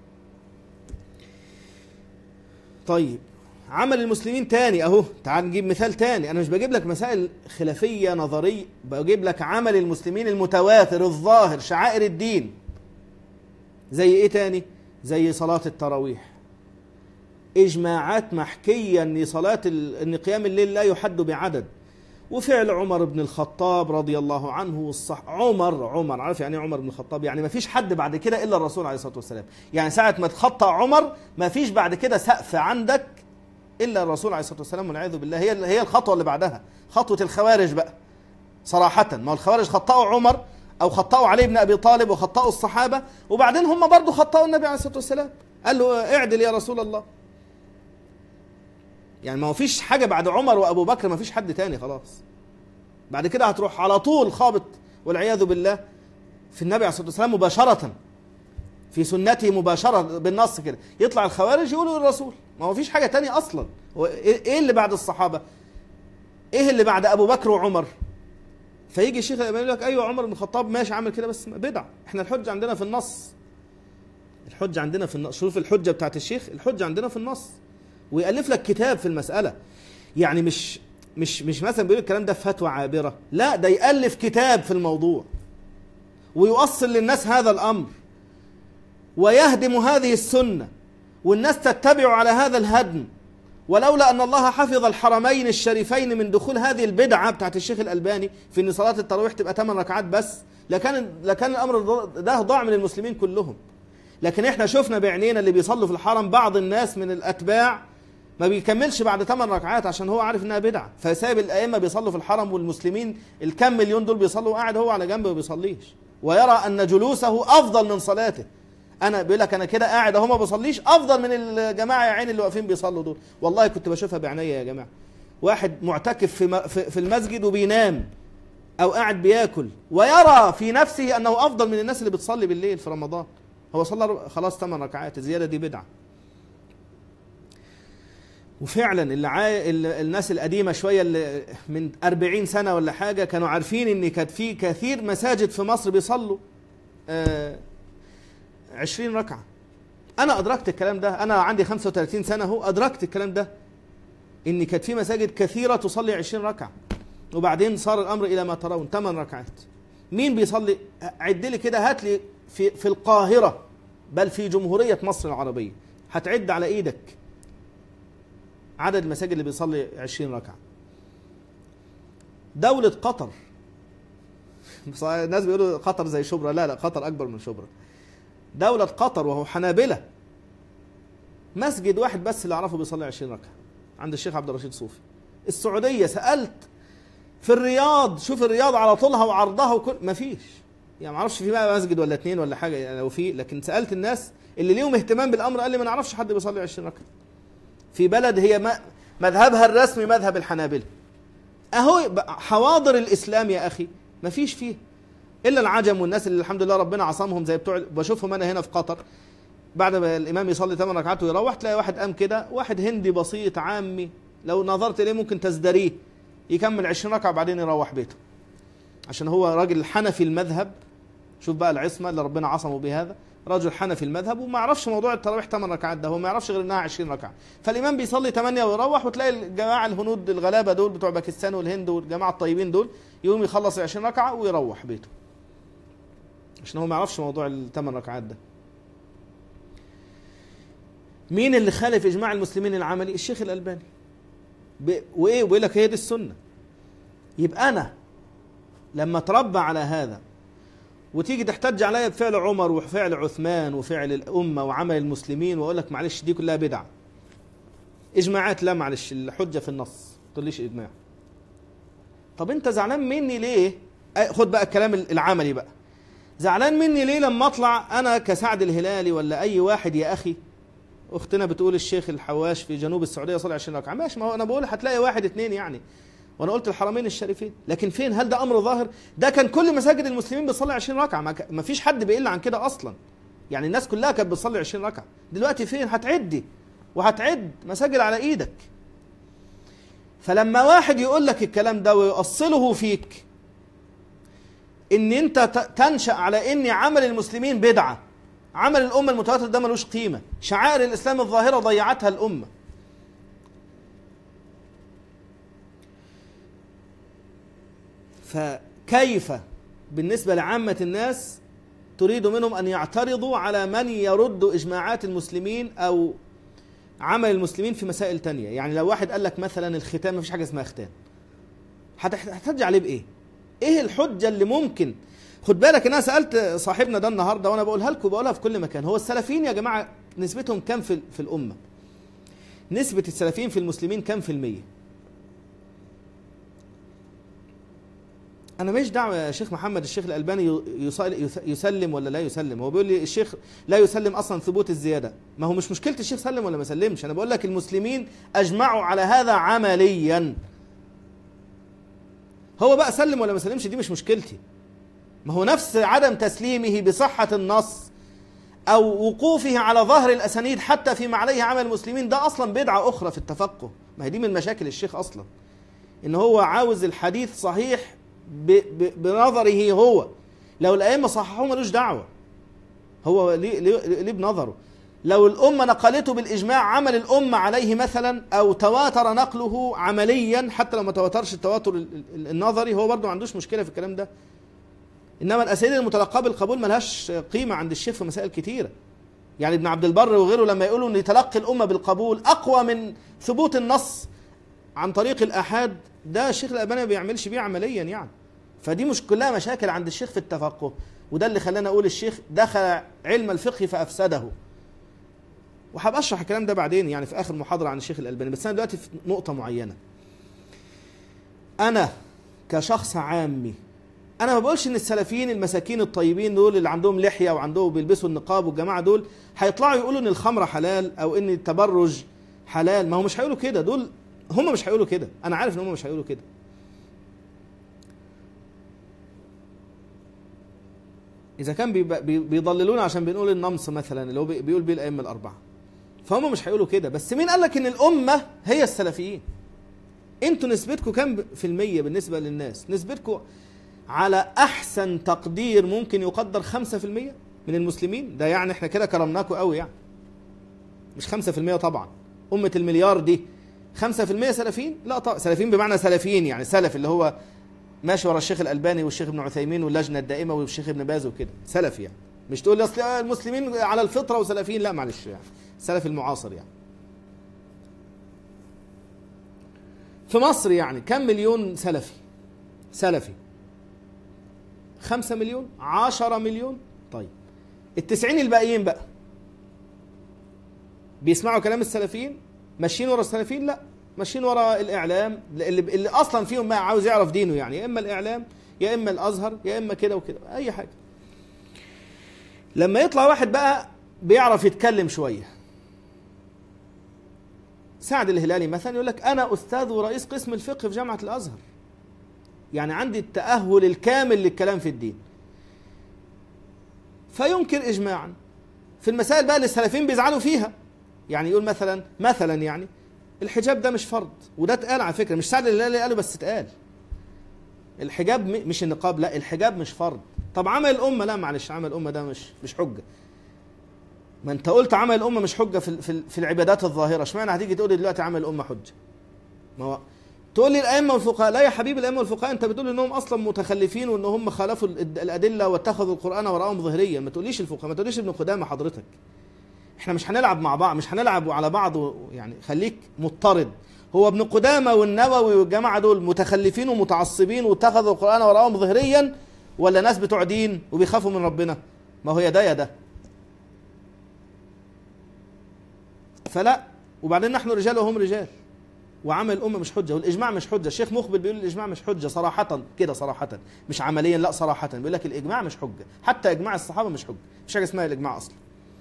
طيب عمل المسلمين تاني اهو، تعال نجيب مثال تاني. انا مش بجيب لك مسائل خلافية نظرية، بجيب لك عمل المسلمين المتواتر الظاهر، شعائر الدين. زي ايه تاني؟ زي صلاة التراويح، اجماعات محكية ان صلاة ان قيام الليل لا يحد بعدد، وفعل عمر بن الخطاب رضي الله عنه والصح. عمر عمر عارف يعني عمر بن الخطاب؟ يعني ما فيش حد بعد كده إلا الرسول عليه الصلاة والسلام. يعني ساعة ما تخطى عمر ما فيش بعد كده سقف عندك إلا الرسول عليه الصلاة والسلام والعياذ بالله. هي هي الخطوة اللي بعدها خطوة الخوارج بقى صراحة. ما الخوارج خطأوا عمر أو خطأوا علي بن أبي طالب وخطأوا الصحابة، وبعدين هم برضو خطأوا النبي عليه الصلاة والسلام. قال له اعدل يا رسول الله. يعني ما فيش حاجة بعد عمر وأبو بكر، ما فيش حد تاني خلاص. بعد كده هتروح على طول خابط والعياذ بالله في النبي عليه الصلاة والسلام مباشرة، في سنته مباشرة بالنص كده. يطلع الخوارج يقولوا للرسول، ما هو فيش حاجة تانية أصلا. إيه اللي بعد الصحابة؟ إيه اللي بعد أبو بكر وعمر؟ فيجي الشيخ يقول لك أيوة عمر بن الخطاب ماشي عمل كده بس بدع. إحنا الحجة عندنا في النص، الحجة عندنا في النص. شوف الحجة بتاعت الشيخ، الحجة عندنا في النص. ويألف لك كتاب في المسألة. يعني مش مش مش مثلا بيقول الكلام ده في فتوى عابرة، لا ده يألف كتاب في الموضوع ويوصل للناس هذا الأمر ويهدم هذه السنة، والناس تتبع على هذا الهدم. ولولا أن الله حفظ الحرمين الشريفين من دخول هذه البدعة بتاعت الشيخ الألباني في أن صلاة التراويح تبقى ثمان ركعات بس، لكان لكان الأمر ده ضاع من المسلمين كلهم. لكن احنا شفنا بعينينا اللي بيصلوا في الحرم بعض الناس من الأتباع ما بيكملش بعد ثمان ركعات عشان هو عارف انها بدعة، فسايب الائمه بيصلوا في الحرم والمسلمين الكم مليون دول بيصلوا وقاعد هو على جنبه ما بيصليش، ويرى ان جلوسه افضل من صلاته. انا بيقول لك انا كده قاعد اهو ما بصليش افضل من الجماعه يا عيني اللي واقفين بيصلوا دول. والله كنت بشوفها بعينيا يا جماعه. واحد معتكف في في المسجد وبينام او قاعد بياكل ويرى في نفسه انه افضل من الناس اللي بتصلي بالليل في رمضان. هو صلى خلاص ثمان ركعات، الزياده دي بدعه. وفعلا اللي عاي... الناس القديمه شويه اللي من أربعين سنه ولا حاجه كانوا عارفين ان كانت في كثير مساجد في مصر بيصلوا آه عشرين ركعة. أنا أدركت الكلام ده، أنا عندي خمسة وثلاثين سنة هو أدركت الكلام ده، إن كانت في مساجد كثيرة تصلي عشرين ركعة، وبعدين صار الأمر إلى ما ترون ثمان ركعات. مين بيصلي؟ عد لي كده، هات لي في في القاهرة بل في جمهورية مصر العربية هتعد على إيدك عدد المساجد اللي بيصلي عشرين ركعة. دولة قطر، الناس بيقولوا قطر زي شبرا، لا لا، قطر أكبر من شبرا. دولة قطر وهو حنابلة، مسجد واحد بس اللي أعرفه بيصلي عشرين ركعة، عند الشيخ عبد الرشيد صوفي. السعودية سألت في الرياض، شوف الرياض على طولها وعرضها وكل، مفيش يعني، ما اعرفش في بقى مسجد ولا اتنين ولا حاجة يعني لو في، لكن سألت الناس اللي ليهم اهتمام بالأمر قال لي ما نعرفش حد بيصلي عشرين ركعة في بلد هي مذهبها الرسمي مذهب الحنابلة. أهو حواضر الإسلام يا أخي مفيش فيه إلا العجم والناس اللي الحمد لله ربنا عصمهم، زي بتوع بشوفهم أنا هنا في قطر، بعد ما الإمام يصلي ثمان ركعات ويروح تلاقي واحد قام كده، واحد هندي بسيط عامي لو نظرت إليه ممكن تزدريه، يكمل عشرين ركعة وبعدين يروح بيته، عشان هو راجل حنفي المذهب. شوف بقى العصمة اللي ربنا عصمه بهذا، رجل حنفي المذهب وما يعرفش موضوع التراويح ثمان ركعات ده، هو ما يعرفش غير انها عشرين ركعة. فالإمام بيصلي ثمانية ويروح، وتلاقي الجماعة الهنود الغلابة دول بتوع باكستان والهند والجماعة الطيبين دول يقوم يخلص عشرين ركعة ويروح بيته، عشان هو ما يعرفش موضوع الثمان ركعات ده. مين اللي خالف إجماع المسلمين العملي؟ الشيخ الألباني. وإيه؟ وبيقول لك هي دي السنة. يبقى أنا لما تربى على هذا وتيجي تحتج عليا بفعل عمر وفعل عثمان وفعل الأمة وعمل المسلمين، وأقول لك معلش دي كلها بدعة إجماعات، لا معلش الحجة في النص، ما تقوليش إجماع. طب أنت زعلان مني ليه؟ خد بقى الكلام العملي بقى، زعلان مني ليه لما أطلع أنا كسعد الهلالي ولا أي واحد؟ يا أخي أختنا بتقول الشيخ الحواش في جنوب السعودية صلى عشرين ركعة، ماشي، ما هو أنا بقول هتلاقي واحد اتنين يعني، وانا قلت الحرمين الشريفين، لكن فين؟ هل ده امر ظاهر؟ ده كان كل مساجد المسلمين بتصلي عشرين ركعه، ما فيش حد بيقل عن كده اصلا، يعني الناس كلها كانت بتصلي عشرين ركعه. دلوقتي فين؟ هتعدي وهتعد مساجد على ايدك. فلما واحد يقول لك الكلام ده ويؤصله فيك ان انت تنشأ على ان عمل المسلمين بدعه، عمل الامه المتواتر ده ملوش قيمه، شعائر الاسلام الظاهره ضيعتها الامه. فكيف بالنسبة لعامة الناس تريد منهم أن يعترضوا على من يرد إجماعات المسلمين أو عمل المسلمين في مسائل تانية؟ يعني لو واحد قال لك مثلا الختان، ما فيش حاجة اسمها ختان، هتحتج عليه بإيه؟ إيه الحجة اللي ممكن؟ خد بالك، أنا سألت صاحبنا ده النهاردة وأنا بقولها لكم بقولها في كل مكان، هو السلفيين يا جماعة نسبتهم كم في, في الأمة؟ نسبة السلفيين في المسلمين كم في المية؟ أنا مش دعوة يا شيخ محمد الشيخ الألباني يسلم ولا لا يسلم، هو بيقول لي الشيخ لا يسلم أصلا ثبوت الزيادة، ما هو مش مشكلة الشيخ سلم ولا ما سلمش، أنا بقول لك المسلمين أجمعوا على هذا عمليا، هو بقى سلم ولا ما سلمش دي مش مشكلتي، ما هو نفس عدم تسليمه بصحة النص أو وقوفه على ظهر الأسانيد حتى فيما عليه عمل المسلمين ده أصلا بدعة أخرى في التفقه، ما هي دي من مشاكل الشيخ أصلا، إن هو عاوز الحديث صحيح بنظره هو، لو الأئمة صححوه ملوش دعوة، هو ليه, ليه, ليه بنظره؟ لو الأمة نقلته بالإجماع عمل الأمة عليه مثلا، أو تواتر نقله عمليا حتى لو ما تواترش التواتر النظري، هو برضه ما عندوش مشكلة في الكلام ده. إنما الأساليب المتلقاة بالقبول ملهاش قيمة عند الشيخ في مسائل كتيرة، يعني ابن عبد البر وغيره لما يقولوا أن تلقي الأمة بالقبول أقوى من ثبوت النص عن طريق الآحاد، ده الشيخ الألباني ما بيعملش بيه عمليا يعني. فدي مش كلها مشاكل عند الشيخ في التفقه، وده اللي خلانا أقول الشيخ دخل علم الفقه فأفسده، وحاب أشرح الكلام ده بعدين يعني في آخر محاضرة عن الشيخ الألباني، بس أنا دلوقتي في نقطة معينة. أنا كشخص عامي أنا ما بقولش إن السلفيين المساكين الطيبين دول اللي عندهم لحية وعندهم بيلبسوا النقاب والجماعة دول هيطلعوا يقولوا إن الخمرة حلال أو إن التبرج حلال، ما هو مش هيقولوا كده، دول هم مش هيقولوا كده، أنا عارف إن هم مش هيقولوا كده. إذا كان بيضللون عشان بنقول النمص مثلا اللي هو بيقول بيه الأئمة الأربعة، فهم مش هيقولوا كده. بس مين قال لك إن الأمة هي السلفيين؟ أنتوا نسبتكم كم في المية بالنسبة للناس؟ نسبتكم على أحسن تقدير ممكن يقدر خمسة في المية من المسلمين. ده يعني احنا كده كرمناكوا قوي يعني. مش خمسة في المية طبعا، أمة المليار دي خمسة في المية سلفيين؟ لا طبعا، سلفيين بمعنى سلفيين يعني سلف اللي هو ماشي ورا الشيخ الألباني والشيخ ابن عثيمين واللجنة الدائمة والشيخ ابن باز وكده، سلفي يعني. مش تقول لي أصل المسلمين على الفطرة وسلفيين، لا معلش يعني، سلف المعاصر يعني. في مصر يعني كم مليون سلفي؟ سلفي خمسة مليون، عشرة مليون. طيب التسعين الباقيين بقى بيسمعوا كلام السلفيين؟ ماشيين ورا السلفيين؟ لا، ماشيين ورا الإعلام اللي, اللي أصلا فيهم ما عاوز يعرف دينه يعني، يا إما الإعلام يا إما الأزهر يا إما كده وكده أي حاجة. لما يطلع واحد بقى بيعرف يتكلم شوية، سعد الهلالي مثلا يقول لك أنا أستاذ ورئيس قسم الفقه في جامعة الأزهر، يعني عندي التأهل الكامل للكلام في الدين، فينكر إجماعا في المسائل بقى اللي السلفيين بيزعلوا فيها. يعني يقول مثلا مثلا يعني الحجاب ده مش فرض، وده اتقال على فكرة، مش سعد الهلالي قاله بس اتقال. الحجاب مش النقاب، لا الحجاب مش فرض. طب عمل الأمة، لا معلش عمل الأمة ده مش مش حجة. ما انت قلت عمل الأمة مش حجة في في في العبادات الظاهرة، اشمعنى هتيجي تقول لي دلوقتي عمل الأمة حجة؟ ما هو تقول لي الأئمة والفقهاء، لا يا حبيبي الأئمة والفقهاء انت بتقول انهم اصلا متخلفين وان هم خالفوا الأدلة واتخذوا القرآن وراءهم ظهريا. ما تقوليش الفقهاء، ما تقوليش ابن قدامة حضرتك. احنا مش هنلعب مع بعض، مش هنلعب على بعض يعني، خليك مضطرد. هو ابن قدامة والنووي والجماعة دول متخلفين ومتعصبين واتخذوا القرآن وراءهم ظهريا، ولا ناس بتوع دين وبيخافوا من ربنا؟ ما هو يا ده يا ده. فلا، وبعدين نحن رجال وهم رجال، وعمل الأمة مش حجة، والإجماع مش حجة. الشيخ مقبل بيقول الإجماع مش حجة صراحة كده، صراحة مش عمليا، لا صراحة بيقول لك الإجماع مش حجة، حتى إجماع الصحابة مش حجة، مش حاجة اسمها الإجماع أصلا.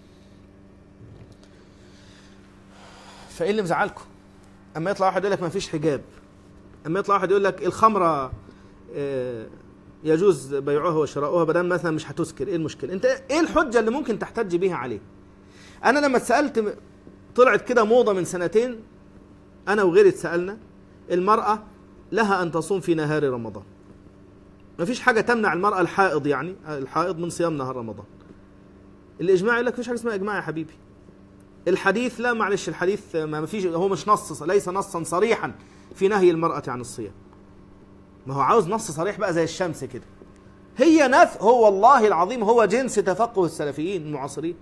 فإيه اللي مزعلكم؟ أما يطلع واحد يقول لك ما فيش حجاب، أما يطلع واحد يقول لك الخمرة يجوز بيعها وشراؤها بدل مثلا مش هتسكر، إيه المشكلة؟ أنت إيه الحجة اللي ممكن تحتج بيها عليه؟ أنا لما اتسألت طلعت كده موضة من سنتين، أنا وغيري اتسألنا، المرأة لها أن تصوم في نهار رمضان، ما فيش حاجة تمنع المرأة الحائض يعني الحائض من صيام نهار رمضان. الإجماع يقول لك فيش حاجة اسمها إجماع يا حبيبي. الحديث لا معلش، الحديث ما فيش، هو مش نص، ليس نصا صريحا في نهي المرأة عن الصيام. ما هو عاوز نص صريح بقى زي الشمس كده. هي نف هو والله العظيم هو جنس تفقه السلفيين المعاصرين.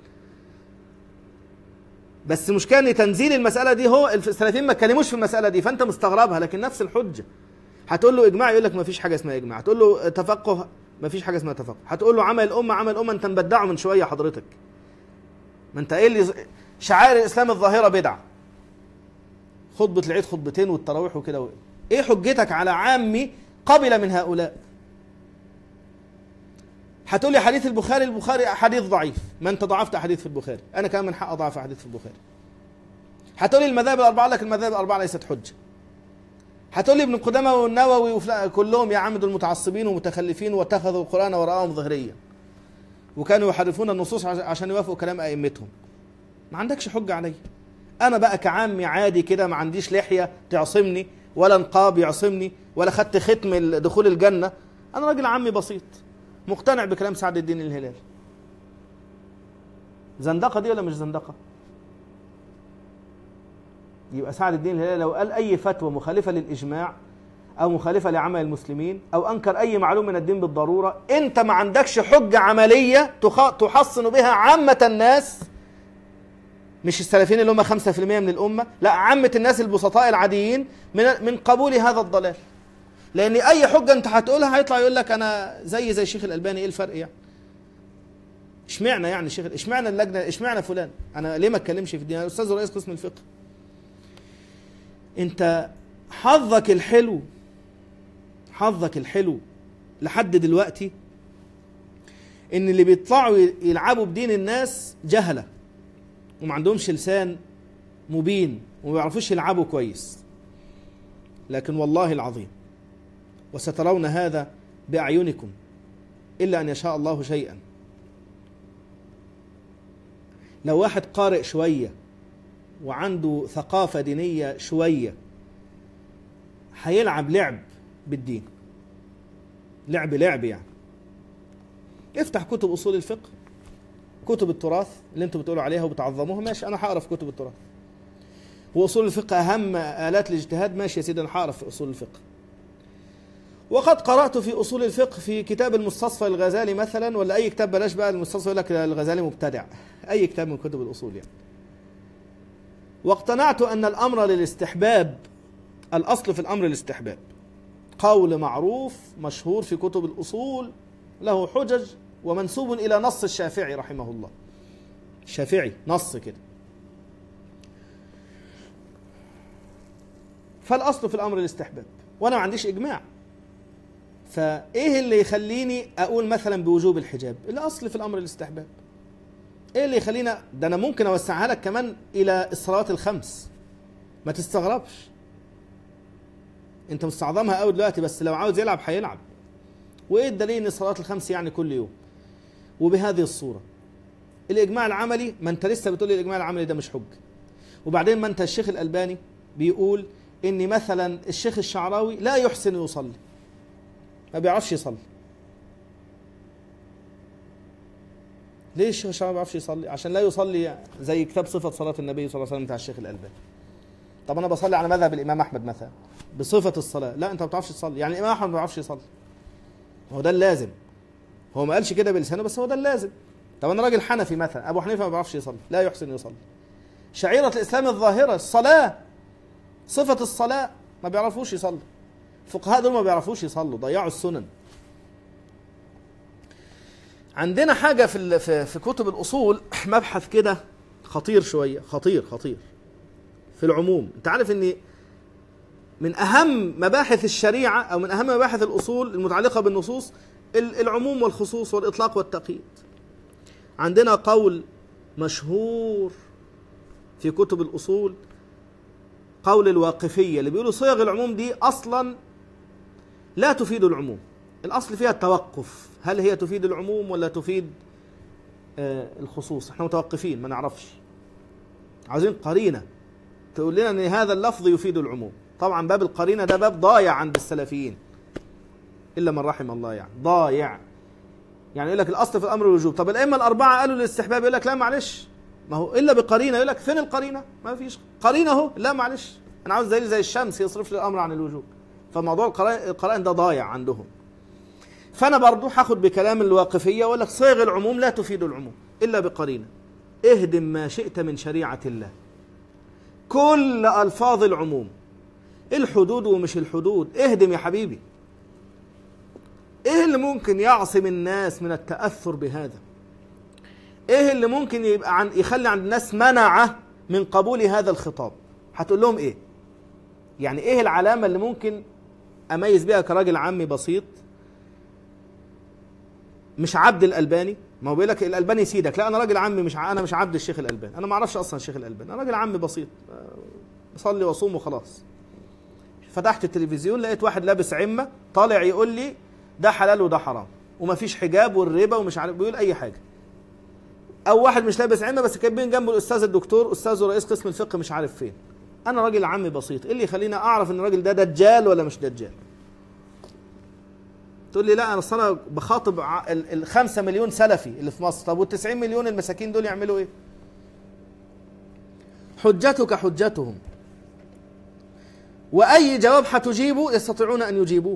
بس مش كان تنزيل المسألة دي، هو السلفيين ما اتكلموش في المسألة دي، فأنت مستغربها، لكن نفس الحجة. هتقول له إجماع يقول لك ما فيش حاجة اسمها إجماع، هتقول له تفقه ما فيش حاجة اسمها تفقه، هتقول له عمل الأمة عمل الأمة، أنت مبدعه من شوية حضرتك. ما أنت إيه اللي شعائر الإسلام الظاهرة بدعة، خطبة العيد خطبتين والتراويح وكده، إيه حجتك على عامي قبل من هؤلاء؟ هتقول لي حديث البخاري البخاري حديث ضعيف، ما أنت ضعفت أحاديث في البخاري، أنا كمان من حق أضعف أحاديث في البخاري. هتقول لي المذاهب الأربعة، لك المذاهب الأربعة ليست حجة. هتقول لي ابن قدامة والنووي كلهم يا عم دول متعصبين ومتخلفين واتخذوا القرآن وراءهم ظهريا وكانوا يحرفون النصوص عشان يوافقوا كلام أئمتهم. ما عندكش حجة علي. أنا بقى كعامي عادي كده، ما عنديش لحية تعصمني ولا نقاب يعصمني ولا خدت ختم دخول الجنة، أنا راجل عامي بسيط مقتنع بكلام سعد الدين الهلالي. زندقة دي ولا مش زندقة؟ يبقى سعد الدين الهلالي لو قال أي فتوى مخالفة للإجماع أو مخالفة لعمل المسلمين أو أنكر أي معلوم من الدين بالضرورة، أنت ما عندكش حجة عملية تحصن بها عامة الناس، مش السلفيين اللي هم خمسة في المية من الأمة، لا عامة الناس البسطاء العاديين من من قبول هذا الضلال. لأن أي حجة أنت هتقولها هيطلع يقول لك أنا زي زي الشيخ الألباني، إيه الفرق يعني؟ اشمعنى يعني الشيخ، اشمعنى اللجنة، اشمعنى فلان؟ أنا ليه ما اتكلمش في الدين؟ أنا أستاذ ورئيس قسم الفقه. أنت حظك الحلو، حظك الحلو لحد دلوقتي إن اللي بيطلعوا يلعبوا بدين الناس جهلة وما عندهمش لسان مبين وما بيعرفوش يلعبوا كويس. لكن والله العظيم وسترون هذا بأعينكم إلا أن يشاء الله شيئا، لو واحد قارئ شوية وعنده ثقافة دينية شوية هيلعب لعب بالدين، لعب لعب يعني. افتح كتب اصول الفقه، كتب التراث اللي انتم بتقولوا عليها وبتعظموها، ماشي انا هقرا في كتب التراث. واصول الفقه اهم الات الاجتهاد، ماشي يا سيدي انا هقرا في اصول الفقه. وقد قرات في اصول الفقه في كتاب المستصفى الغزالي مثلا، ولا اي كتاب، بلاش بقى المستصفى يقول لك الغزالي مبتدع، اي كتاب من كتب الاصول يعني. واقتنعت ان الامر للاستحباب، الاصل في الامر الاستحباب، قول معروف مشهور في كتب الاصول له حجج ومنسوب الى نص الشافعي رحمه الله. الشافعي نص كده. فالاصل في الامر الاستحباب، وانا ما عنديش اجماع، فايه اللي يخليني اقول مثلا بوجوب الحجاب؟ الاصل في الامر الاستحباب. ايه اللي يخلينا، ده انا ممكن اوسعها لك كمان الى الصلوات الخمس، ما تستغربش. انت مستعظمها قوي دلوقتي، بس لو عاوز يلعب هيلعب. وايه الدليل ان الصلوات الخمس يعني كل يوم وبهذه الصوره؟ الاجماع العملي، ما انت لسه بتقول لي الاجماع العملي ده مش حجه. وبعدين ما انت الشيخ الالباني بيقول ان مثلا الشيخ الشعراوي لا يحسن يصلي، ما بيعرفش يصلي. ليه الشيخ الشعراوي ما بيعرفش يصلي؟ عشان لا يصلي زي كتاب صفه صلاه النبي صلى الله عليه وسلم بتاع الشيخ الالباني. طب انا بصلي على مذهب الامام احمد مثلا بصفه الصلاه، لا انت ما بتعرفش تصلي. يعني الامام احمد ما بيعرفش يصلي، هو ده اللازم. هو ما قالش كده بلسانه، بس هو ده اللازم. طب انا راجل حنفي مثلا، ابو حنيفه ما بيعرفش يصلي، لا يحسن يصلي. شعيره الاسلام الظاهره الصلاه، صفه الصلاه ما بيعرفوش يصلي. الفقهاء دول ما بيعرفوش يصلوا، ضيعوا السنن. عندنا حاجه في في في كتب الاصول، مبحث كده خطير شويه، خطير خطير في العموم. انت عارف ان من اهم مباحث الشريعه او من اهم مباحث الاصول المتعلقه بالنصوص العموم والخصوص والاطلاق والتقييد. عندنا قول مشهور في كتب الاصول، قول الواقفيه، اللي بيقولوا صيغ العموم دي اصلا لا تفيد العموم، الاصل فيها التوقف، هل هي تفيد العموم ولا تفيد آه الخصوص؟ احنا متوقفين ما نعرفش، عاوزين قرينه تقول لنا ان هذا اللفظ يفيد العموم. طبعا باب القرينه ده باب ضايع عند السلفيين الا من رحم الله، يعني ضايع. يعني يقول لك الاصل في الامر الوجوب، طب الائمه الاربعه قالوا للاستحباب، يقول لك لا معلش ما هو الا بقرينه. يقول لك فين القرينه؟ ما فيش قرينه اهو، لا معلش انا عاوز دليل زي الشمس يصرف لي الامر عن الوجوب. فموضوع القرائن ده ضايع عندهم. فانا برضو هاخد بكلام الواقفيه واقول لك صيغ العموم لا تفيد العموم الا بقرينه. اهدم ما شئت من شريعه الله، كل الفاظ العموم، الحدود ومش الحدود، اهدم يا حبيبي. ايه اللي ممكن يعصم الناس من التأثر بهذا؟ ايه اللي ممكن يبقى عن يخلي عند الناس منعه من قبول هذا الخطاب؟ هتقول لهم ايه؟ يعني ايه العلامة اللي ممكن اميز بيها كراجل عامي بسيط مش عبد الألباني؟ ما هو بيقول لك الألباني سيدك، لا انا راجل عامي، مش ع... انا مش عبد الشيخ الألباني، انا ما اعرفش اصلا الشيخ الألباني، انا راجل عامي بسيط بصلي واصوم وخلاص. فتحت التلفزيون لقيت واحد لابس عمة طالع يقول لي ده حلال وده حرام ومفيش حجاب والربا ومش عارف، بيقول اي حاجه. او واحد مش لابس عمة بس كاتبين جنبه الاستاذ الدكتور استاذ ورئيس قسم الفقه مش عارف فين. انا راجل عامي بسيط، ايه اللي يخليني اعرف ان الراجل ده دجال ولا مش دجال؟ تقول لي لا انا اصل انا بخاطب الخمسة مليون سلفي اللي في مصر. طب والتسعين مليون المساكين دول يعملوا ايه؟ حجتك حجتهم، واي جواب هتجيبه يستطيعون ان يجيبوه.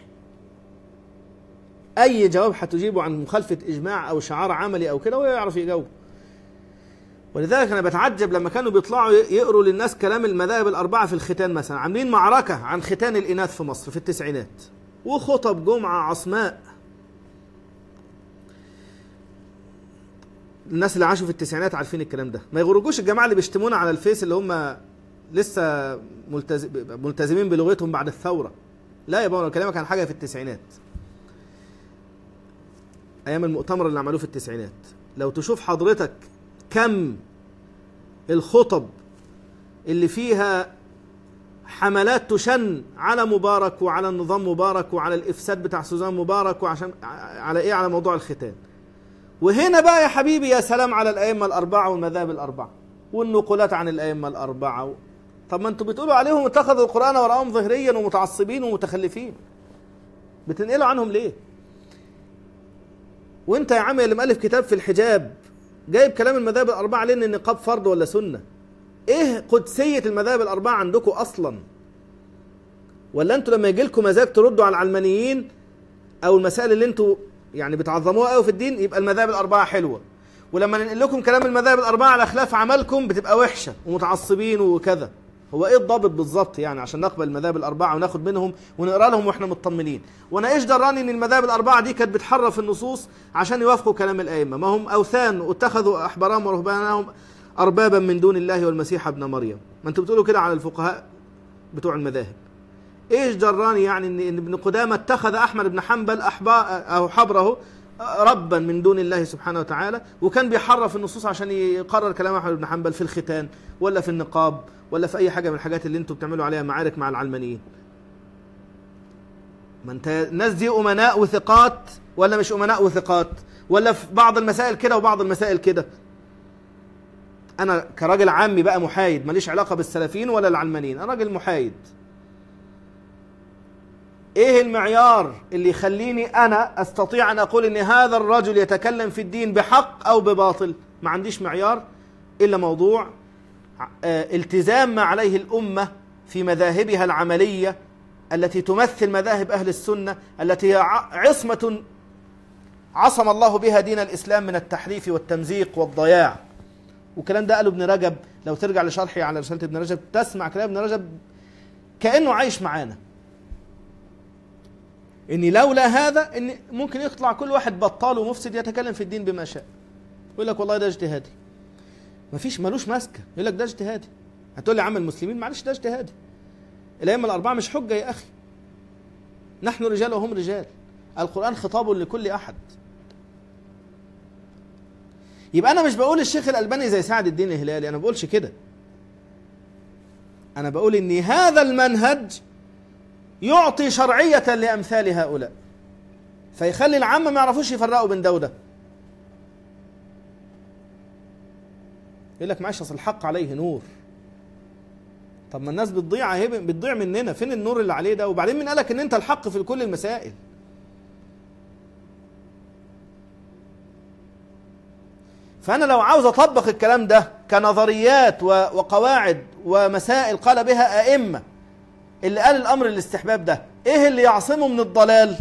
اي جواب هتجيبه عن مخالفه اجماع او شعار عملي او كده ويعرف يجاوب. ولذلك انا بتعجب لما كانوا بيطلعوا يقروا للناس كلام المذاهب الاربعه في الختان مثلا، عاملين معركه عن ختان الاناث في مصر في التسعينات وخطب جمعه عصماء. الناس اللي عاشوا في التسعينات عارفين الكلام ده، ما يغرقوش الجماعه اللي بيشتمونا على الفيس اللي هم لسه ملتزم ملتزمين بلغتهم بعد الثوره. لا يا بابا انا بكلمك عن حاجه في التسعينات، ايام المؤتمر اللي عملوه في التسعينات. لو تشوف حضرتك كم الخطب اللي فيها حملات تشن على مبارك وعلى النظام مبارك وعلى الافساد بتاع سوزان مبارك وعشان على ايه، على موضوع الختان. وهنا بقى يا حبيبي يا سلام على الائمه الاربعه والمذاهب الاربعه والنقولات عن الائمه الاربعه. طب ما انتوا بتقولوا عليهم اتخذوا القران وراءهم ظهريا ومتعصبين ومتخلفين. بتنقله عنهم ليه؟ وانت يا عم اللي مؤلف كتاب في الحجاب جايب كلام المذاهب الاربعه ليه ان النقاب فرض ولا سنه؟ ايه قدسيه المذاهب الاربعه عندكم اصلا؟ ولا انتوا لما يجي لكم مزاج تردوا على العلمانيين او المسائل اللي انتوا يعني بتعظموها قوي في الدين يبقى المذاهب الاربعه حلوه، ولما ننقل لكم كلام المذاهب الاربعه على خلاف عملكم بتبقى وحشه ومتعصبين وكذا؟ هو ايه الضابط بالظبط يعني عشان نقبل المذاهب الاربعه وناخد منهم ونقرا لهم واحنا مطمنين؟ وانا ايش دراني ان المذاهب الاربعه دي كانت بتحرف النصوص عشان يوافقوا كلام الائمه؟ ما هم اوثان واتخذوا احبارهم ورهبانهم اربابا من دون الله والمسيح ابن مريم، ما انتوا بتقولوا كده على الفقهاء بتوع المذاهب. ايش دراني يعني ان ابن قدامه اتخذ احمد بن حنبل احبار او حبره ربا من دون الله سبحانه وتعالى، وكان بيحرف النصوص عشان يقرر كلام احمد بن حنبل في الختان ولا في النقاب ولا في اي حاجه من الحاجات اللي انتوا بتعملوا عليها معارك مع العلمانيين؟ ما انت الناس دي امناء وثقات ولا مش امناء وثقات؟ ولا في بعض المسائل كده وبعض المسائل كده؟ انا كراجل عامي بقى محايد ماليش علاقه بالسلفيين ولا العلمانيين، انا راجل محايد. ايه المعيار اللي يخليني انا استطيع ان اقول ان هذا الرجل يتكلم في الدين بحق او بباطل؟ ما عنديش معيار الا موضوع التزام ما عليه الامه في مذاهبها العمليه التي تمثل مذاهب اهل السنه التي هي عصمه عصم الله بها دين الاسلام من التحريف والتمزيق والضياع. والكلام ده قاله ابن رجب، لو ترجع لشرحي على رساله ابن رجب تسمع كلام ابن رجب كانه عايش معانا. إني لولا هذا إن ممكن يطلع كل واحد بطال ومفسد يتكلم في الدين بما شاء، يقول لك والله ده اجتهادي، مفيش ملوش ماسكه، يقول لك ده اجتهادي. هتقول لي عم المسلمين معلش ده اجتهادي، الأئمة الأربعة مش حجة يا أخي، نحن رجال وهم رجال، القرآن خطاب لكل أحد. يبقى أنا مش بقول الشيخ الألباني زي سعد الدين الهلالي، أنا ما بقولش كده، أنا بقول إن هذا المنهج يعطي شرعية لأمثال هؤلاء، فيخلي العامة ما يعرفوش يفرقوا بين ده وده. يقول لك معلش اصل الحق عليه نور. طب ما الناس بتضيع اهي، بتضيع مننا، فين النور اللي عليه ده؟ وبعدين مين قالك ان انت الحق في كل المسائل؟ فأنا لو عاوز أطبق الكلام ده كنظريات وقواعد ومسائل قال بها أئمة اللي قال الأمر الاستحباب ده، إيه اللي يعصمه من الضلال؟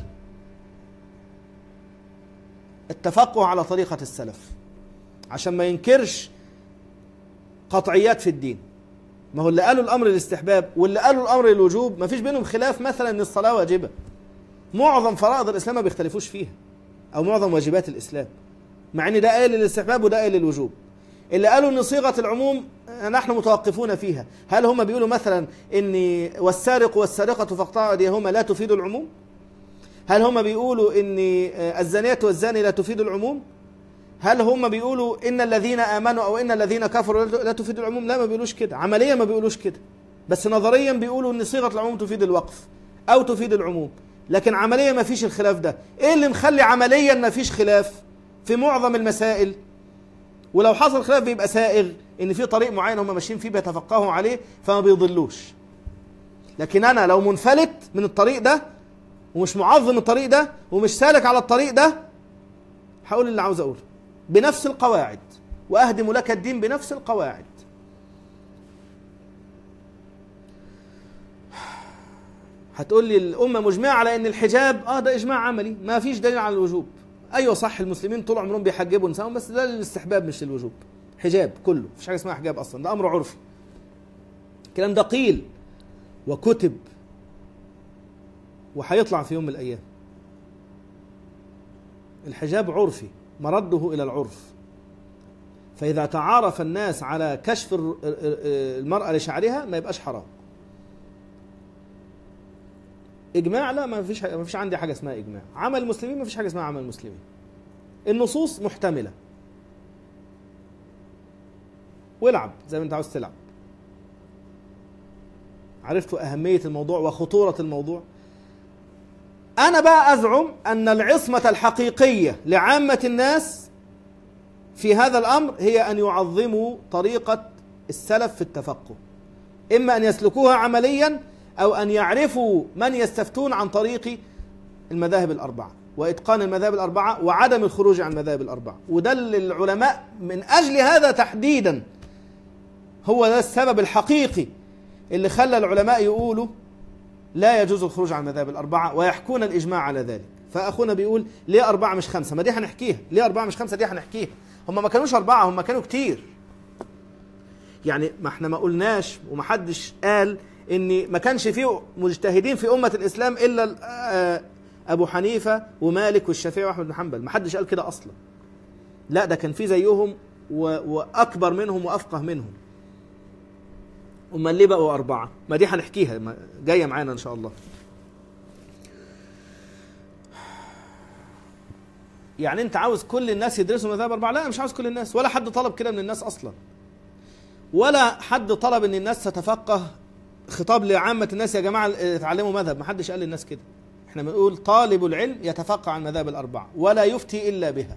التفقه على طريقة السلف، عشان ما ينكرش قطعيات في الدين. ما هو اللي قالوا الأمر الاستحباب واللي قالوا الأمر الوجوب ما فيش بينهم خلاف، مثلا إن الصلاة واجبة، معظم فرائض الإسلام ما بيختلفوش فيها، أو معظم واجبات الإسلام، مع ان ده قال للاستحباب وده قال للوجوب. اللي قالوا ان صيغه العموم نحن متوقفون فيها، هل هم بيقولوا مثلا ان والسارق والسارقه فاقطعوا ايديهما لا تفيد العموم؟ هل هم بيقولوا ان الزانيه والزاني لا تفيد العموم؟ هل هم بيقولوا ان الذين امنوا او ان الذين كفروا لا تفيد العموم؟ لا، ما بيقولوش كده، عمليا ما بيقولوش كده، بس نظريا بيقولوا ان صيغه العموم تفيد الوقف او تفيد العموم، لكن عمليا ما فيش الخلاف ده. ايه اللي مخلي عمليا ما فيش خلاف في معظم المسائل؟ ولو حصل خلاف بيبقى سائغ ان في طريق معين هم ماشيين فيه بيتفقهوا عليه فما بيضلوش. لكن انا لو منفلت من الطريق ده ومش معظم الطريق ده ومش سالك على الطريق ده، هقول اللي عاوز اقوله بنفس القواعد، واهدم لك الدين بنفس القواعد. هتقول لي الامه مجمعه على ان الحجاب، اه ده اجماع عملي، ما فيش دليل على الوجوب. ايوه صح، المسلمين طول عمرهم بيحجبوا نسائهم، بس ده للاستحباب مش للوجوب. حجاب كله، مفيش حاجه اسمها حجاب اصلا، ده امر عرفي. الكلام ده قيل وكتب وهيطلع في يوم من الايام. الحجاب عرفي، مرده الى العرف، فاذا تعارف الناس على كشف المراه لشعرها ما يبقاش حرام. اجماع لا، ما فيش ما فيش عندي حاجه اسمها اجماع. عمل المسلمين ما فيش حاجه اسمها عمل المسلمين. النصوص محتمله، والعب زي ما انت عاوز تلعب. عرفتوا اهميه الموضوع وخطوره الموضوع؟ انا بقى ازعم ان العصمه الحقيقيه لعامه الناس في هذا الامر هي ان يعظموا طريقه السلف في التفقه، اما ان يسلكوها عمليا أو أن يعرفوا من يستفتون عن طريق المذاهب الأربعة وإتقان المذاهب الأربعة وعدم الخروج عن المذاهب الأربعة. وده اللي العلماء من أجل هذا تحديدا هو ده السبب الحقيقي اللي خلى العلماء يقولوا لا يجوز الخروج عن المذاهب الأربعة ويحكون الإجماع على ذلك. فأخونا بيقول ليه أربعة مش خمسة؟ ما دي هنحكيها. ليه أربعة مش خمسة؟ دي هنحكيها. هم ما كانوش أربعة، هم كانوا كتير. يعني ما احنا ما قلناش ومحدش قال إن ما كانش فيه مجتهدين في أمة الإسلام إلا أبو حنيفة ومالك والشافعي وأحمد بن حنبل. ما حدش قال كده أصلا. لا، ده كان في زيهم وأكبر منهم وأفقه منهم. أمال ليه بقوا أربعة؟ ما دي هنحكيها جاية معانا إن شاء الله. يعني أنت عاوز كل الناس يدرسوا مذاهب أربعة؟ لا، مش عاوز كل الناس، ولا حد طلب كده من الناس أصلا، ولا حد طلب إن الناس تتفقه. خطاب لعامة الناس يا جماعة اتعلموا مذهب، ما حدش قال للناس كده. احنا بنقول طالب العلم يتفقه عن المذاهب الأربعة ولا يفتي إلا بها.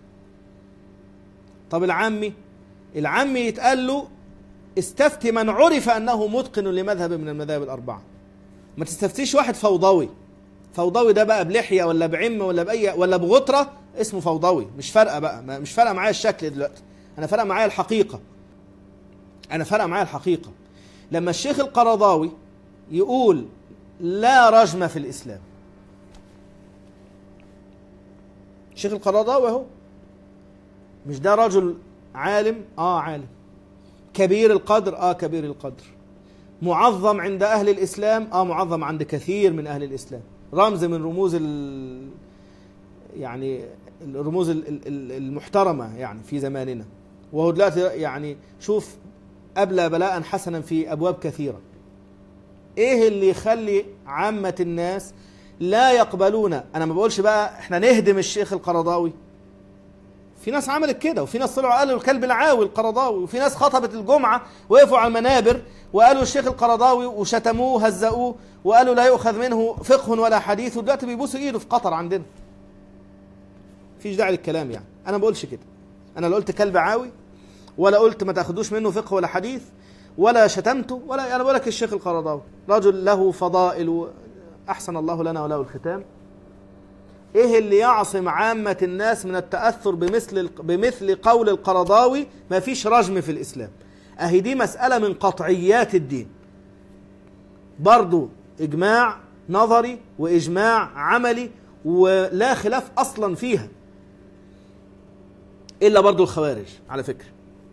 طب العامي، العامي يتقال له استفتي من عرف أنه متقن لمذهب من المذاهب الأربعة. ما تستفتيش واحد فوضوي. فوضوي ده بقى بلحية ولا بعمة ولا بأي ولا بغطرة اسمه فوضوي. مش فارقة بقى، مش فارقة معايا الشكل دلوقتي، أنا فارقة معايا الحقيقة. أنا فارقة معايا الحقيقة. لما الشيخ القرضاوي يقول لا رجم في الإسلام، الشيخ القرضاوي اهو، مش ده رجل عالم؟ آه عالم. كبير القدر؟ آه كبير القدر. معظم عند أهل الإسلام؟ آه معظم عند كثير من أهل الإسلام. رمز من رموز ال يعني الرموز المحترمة يعني في زماننا. وهو دلوقتي يعني شوف أبلى بلاء حسنا في أبواب كثيرة. إيه اللي يخلي عامة الناس لا يقبلون؟ أنا ما بقولش بقى إحنا نهدم الشيخ القرضاوي. في ناس عملت كده، وفي ناس طلعوا قالوا الكلب العاوي القرضاوي، وفي ناس خطبت الجمعة وقفوا على المنابر وقالوا الشيخ القرضاوي وشتموه وهزقوه وقالوا لا يؤخذ منه فقه ولا حديث، ودلوقتي بيبوسوا ايده في قطر عندنا. مفيش داعي للكلام يعني. انا ما بقولش كده، انا لا قلت كلب عاوي ولا قلت ما تاخدوش منه فقه ولا حديث ولا شتمته ولا. انا بقول لك الشيخ القرضاوي رجل له فضائل احسن الله لنا وله الختام. ايه اللي يعصم عامة الناس من التأثر بمثل بمثل قول القرضاوي ما فيش رجم في الإسلام؟ اهي دي مسألة من قطعيات الدين، برضو إجماع نظري وإجماع عملي ولا خلاف أصلا فيها، إلا برضو الخوارج على فكرة.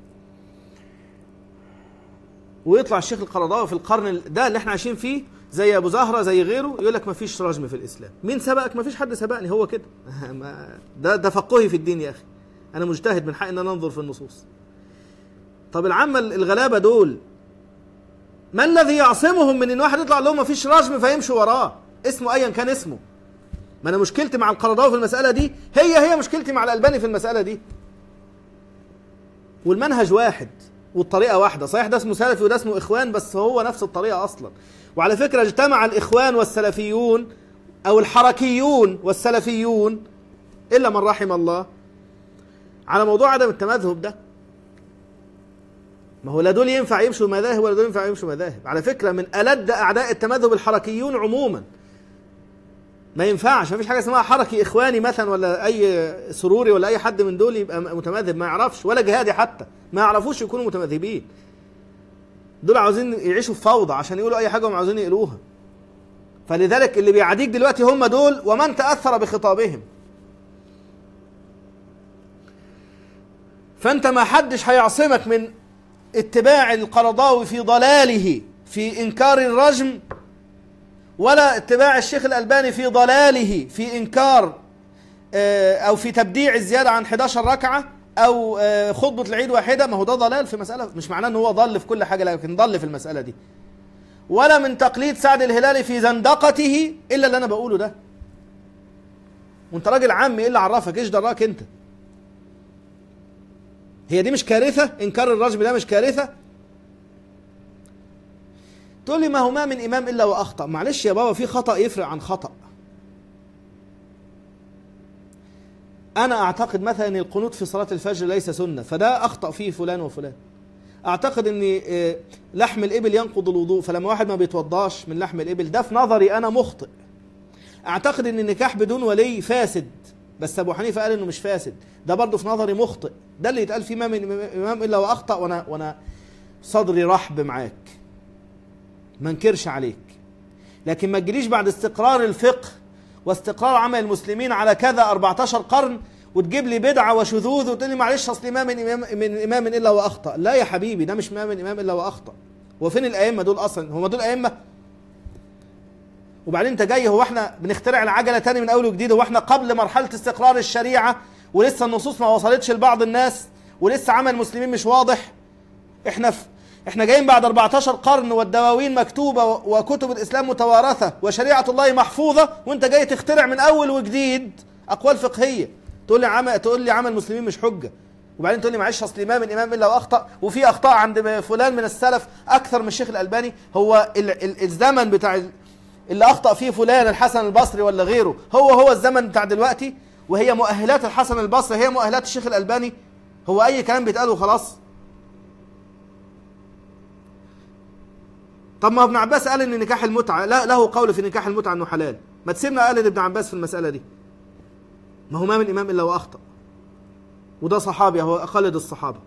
ويطلع الشيخ القرضاوي في القرن ده اللي احنا عايشين فيه زي ابو زهره زي غيره يقول لك ما فيش رجم في الاسلام. مين سبقك؟ ما فيش حد سبقني، هو كده. ده ده فقهي في الدين يا اخي. انا مجتهد، من حقي ان انا انظر في النصوص. طب العامه الغلابه دول ما الذي يعصمهم من ان واحد يطلع لهم ما فيش رجم فيمشوا وراه اسمه ايا كان اسمه؟ ما انا مشكلتي مع القرضاوي في المساله دي هي هي مشكلتي مع الالباني في المساله دي. والمنهج واحد والطريقة واحدة. صحيح ده اسمه سلفي وده اسمه إخوان، بس هو نفس الطريقة أصلا. وعلى فكرة اجتمع الإخوان والسلفيون أو الحركيون والسلفيون إلا من رحم الله على موضوع عدم التمذهب ده. ما هو لا دول ينفع يمشوا مذاهب ولا دول ينفع يمشوا مذاهب. على فكرة من ألد أعداء التمذهب الحركيون عموما. ما ينفعش، ما فيش حاجة اسمها حركي إخواني مثلا ولا أي سروري ولا أي حد من دول يبقى متمذهب. ما يعرفش، ولا جهادي حتى ما يعرفوش يكونوا متمذهبين. دول عاوزين يعيشوا في فوضى عشان يقولوا أي حاجة هم عاوزين يقولوها. فلذلك اللي بيعاديك دلوقتي هم دول ومن تأثر بخطابهم. فأنت ما حدش هيعصمك من اتباع القرضاوي في ضلاله في إنكار الرجم، ولا اتباع الشيخ الألباني في ضلاله في إنكار أو في تبديع الزيادة عن إحدى عشرة ركعة أو خطبة العيد واحدة. ما هو ده ضلال في مسألة، مش معناه أنه هو ضل في كل حاجة، لكن ضل في المسألة دي. ولا من تقليد سعد الهلالي في زندقته إلا اللي أنا بقوله ده. وأنت راجل عامي، إيه اللي عرفك؟ إيش دراك أنت؟ هي دي مش كارثة؟ إنكار الرجم ده مش كارثة؟ تقول لي ما هو ما من إمام إلا وأخطأ. معلش يا بابا، في خطأ يفرق عن خطأ. أنا أعتقد مثلا أن القنوت في صلاة الفجر ليس سنة، فده أخطأ فيه فلان وفلان. أعتقد أن لحم الإبل ينقض الوضوء، فلما واحد ما بيتوضاش من لحم الإبل ده في نظري أنا مخطئ. اعتقد ان النكاح بدون ولي فاسد، بس ابو حنيفه قال انه مش فاسد، ده برضه في نظري مخطئ، ده اللي يتقال فيه ما من امام الا واخطا، وانا وانا صدري رحب معاك ما انكرش عليك، لكن ما تجيليش بعد استقرار الفقه واستقرار عمل المسلمين على كذا أربعتاشر قرن وتجيب لي بدعه وشذوذ وتقول لي معلش اصل ما من امام من امام الا واخطا. لا يا حبيبي، ده مش ما من امام الا واخطا. وفين الائمه دول اصلا؟ هم دول ائمه؟ وبعدين انت جاي، هو احنا بنخترع العجله تاني من اول وجديد؟ هو احنا قبل مرحله استقرار الشريعه ولسه النصوص ما وصلتش لبعض الناس ولسه عمل المسلمين مش واضح؟ احنا في احنا جايين بعد أربعتاشر قرن والدواوين مكتوبه وكتب الاسلام متوارثه وشريعه الله محفوظه، وانت جاي تخترع من اول وجديد اقوال فقهيه تقول لي عمل تقول لي عمل المسلمين مش حجه، وبعدين تقول لي معلش اصل امام الامام الا واخطا، وفي اخطاء عند فلان من السلف اكثر من الشيخ الالباني. هو ال ال الزمن بتاع اللي اخطا فيه فلان الحسن البصري ولا غيره هو هو الزمن بتاع دلوقتي؟ وهي مؤهلات الحسن البصري هي مؤهلات الشيخ الالباني؟ هو اي كلام بيتقال وخلاص؟ طب ما ابن عباس قال ان نكاح المتعه لا له قول في نكاح المتعه انه حلال، ما تسيبنا قال ابن عباس في المساله دي. ما هو ما من امام الا واخطا، وده صحابي هو خالد الصحابه.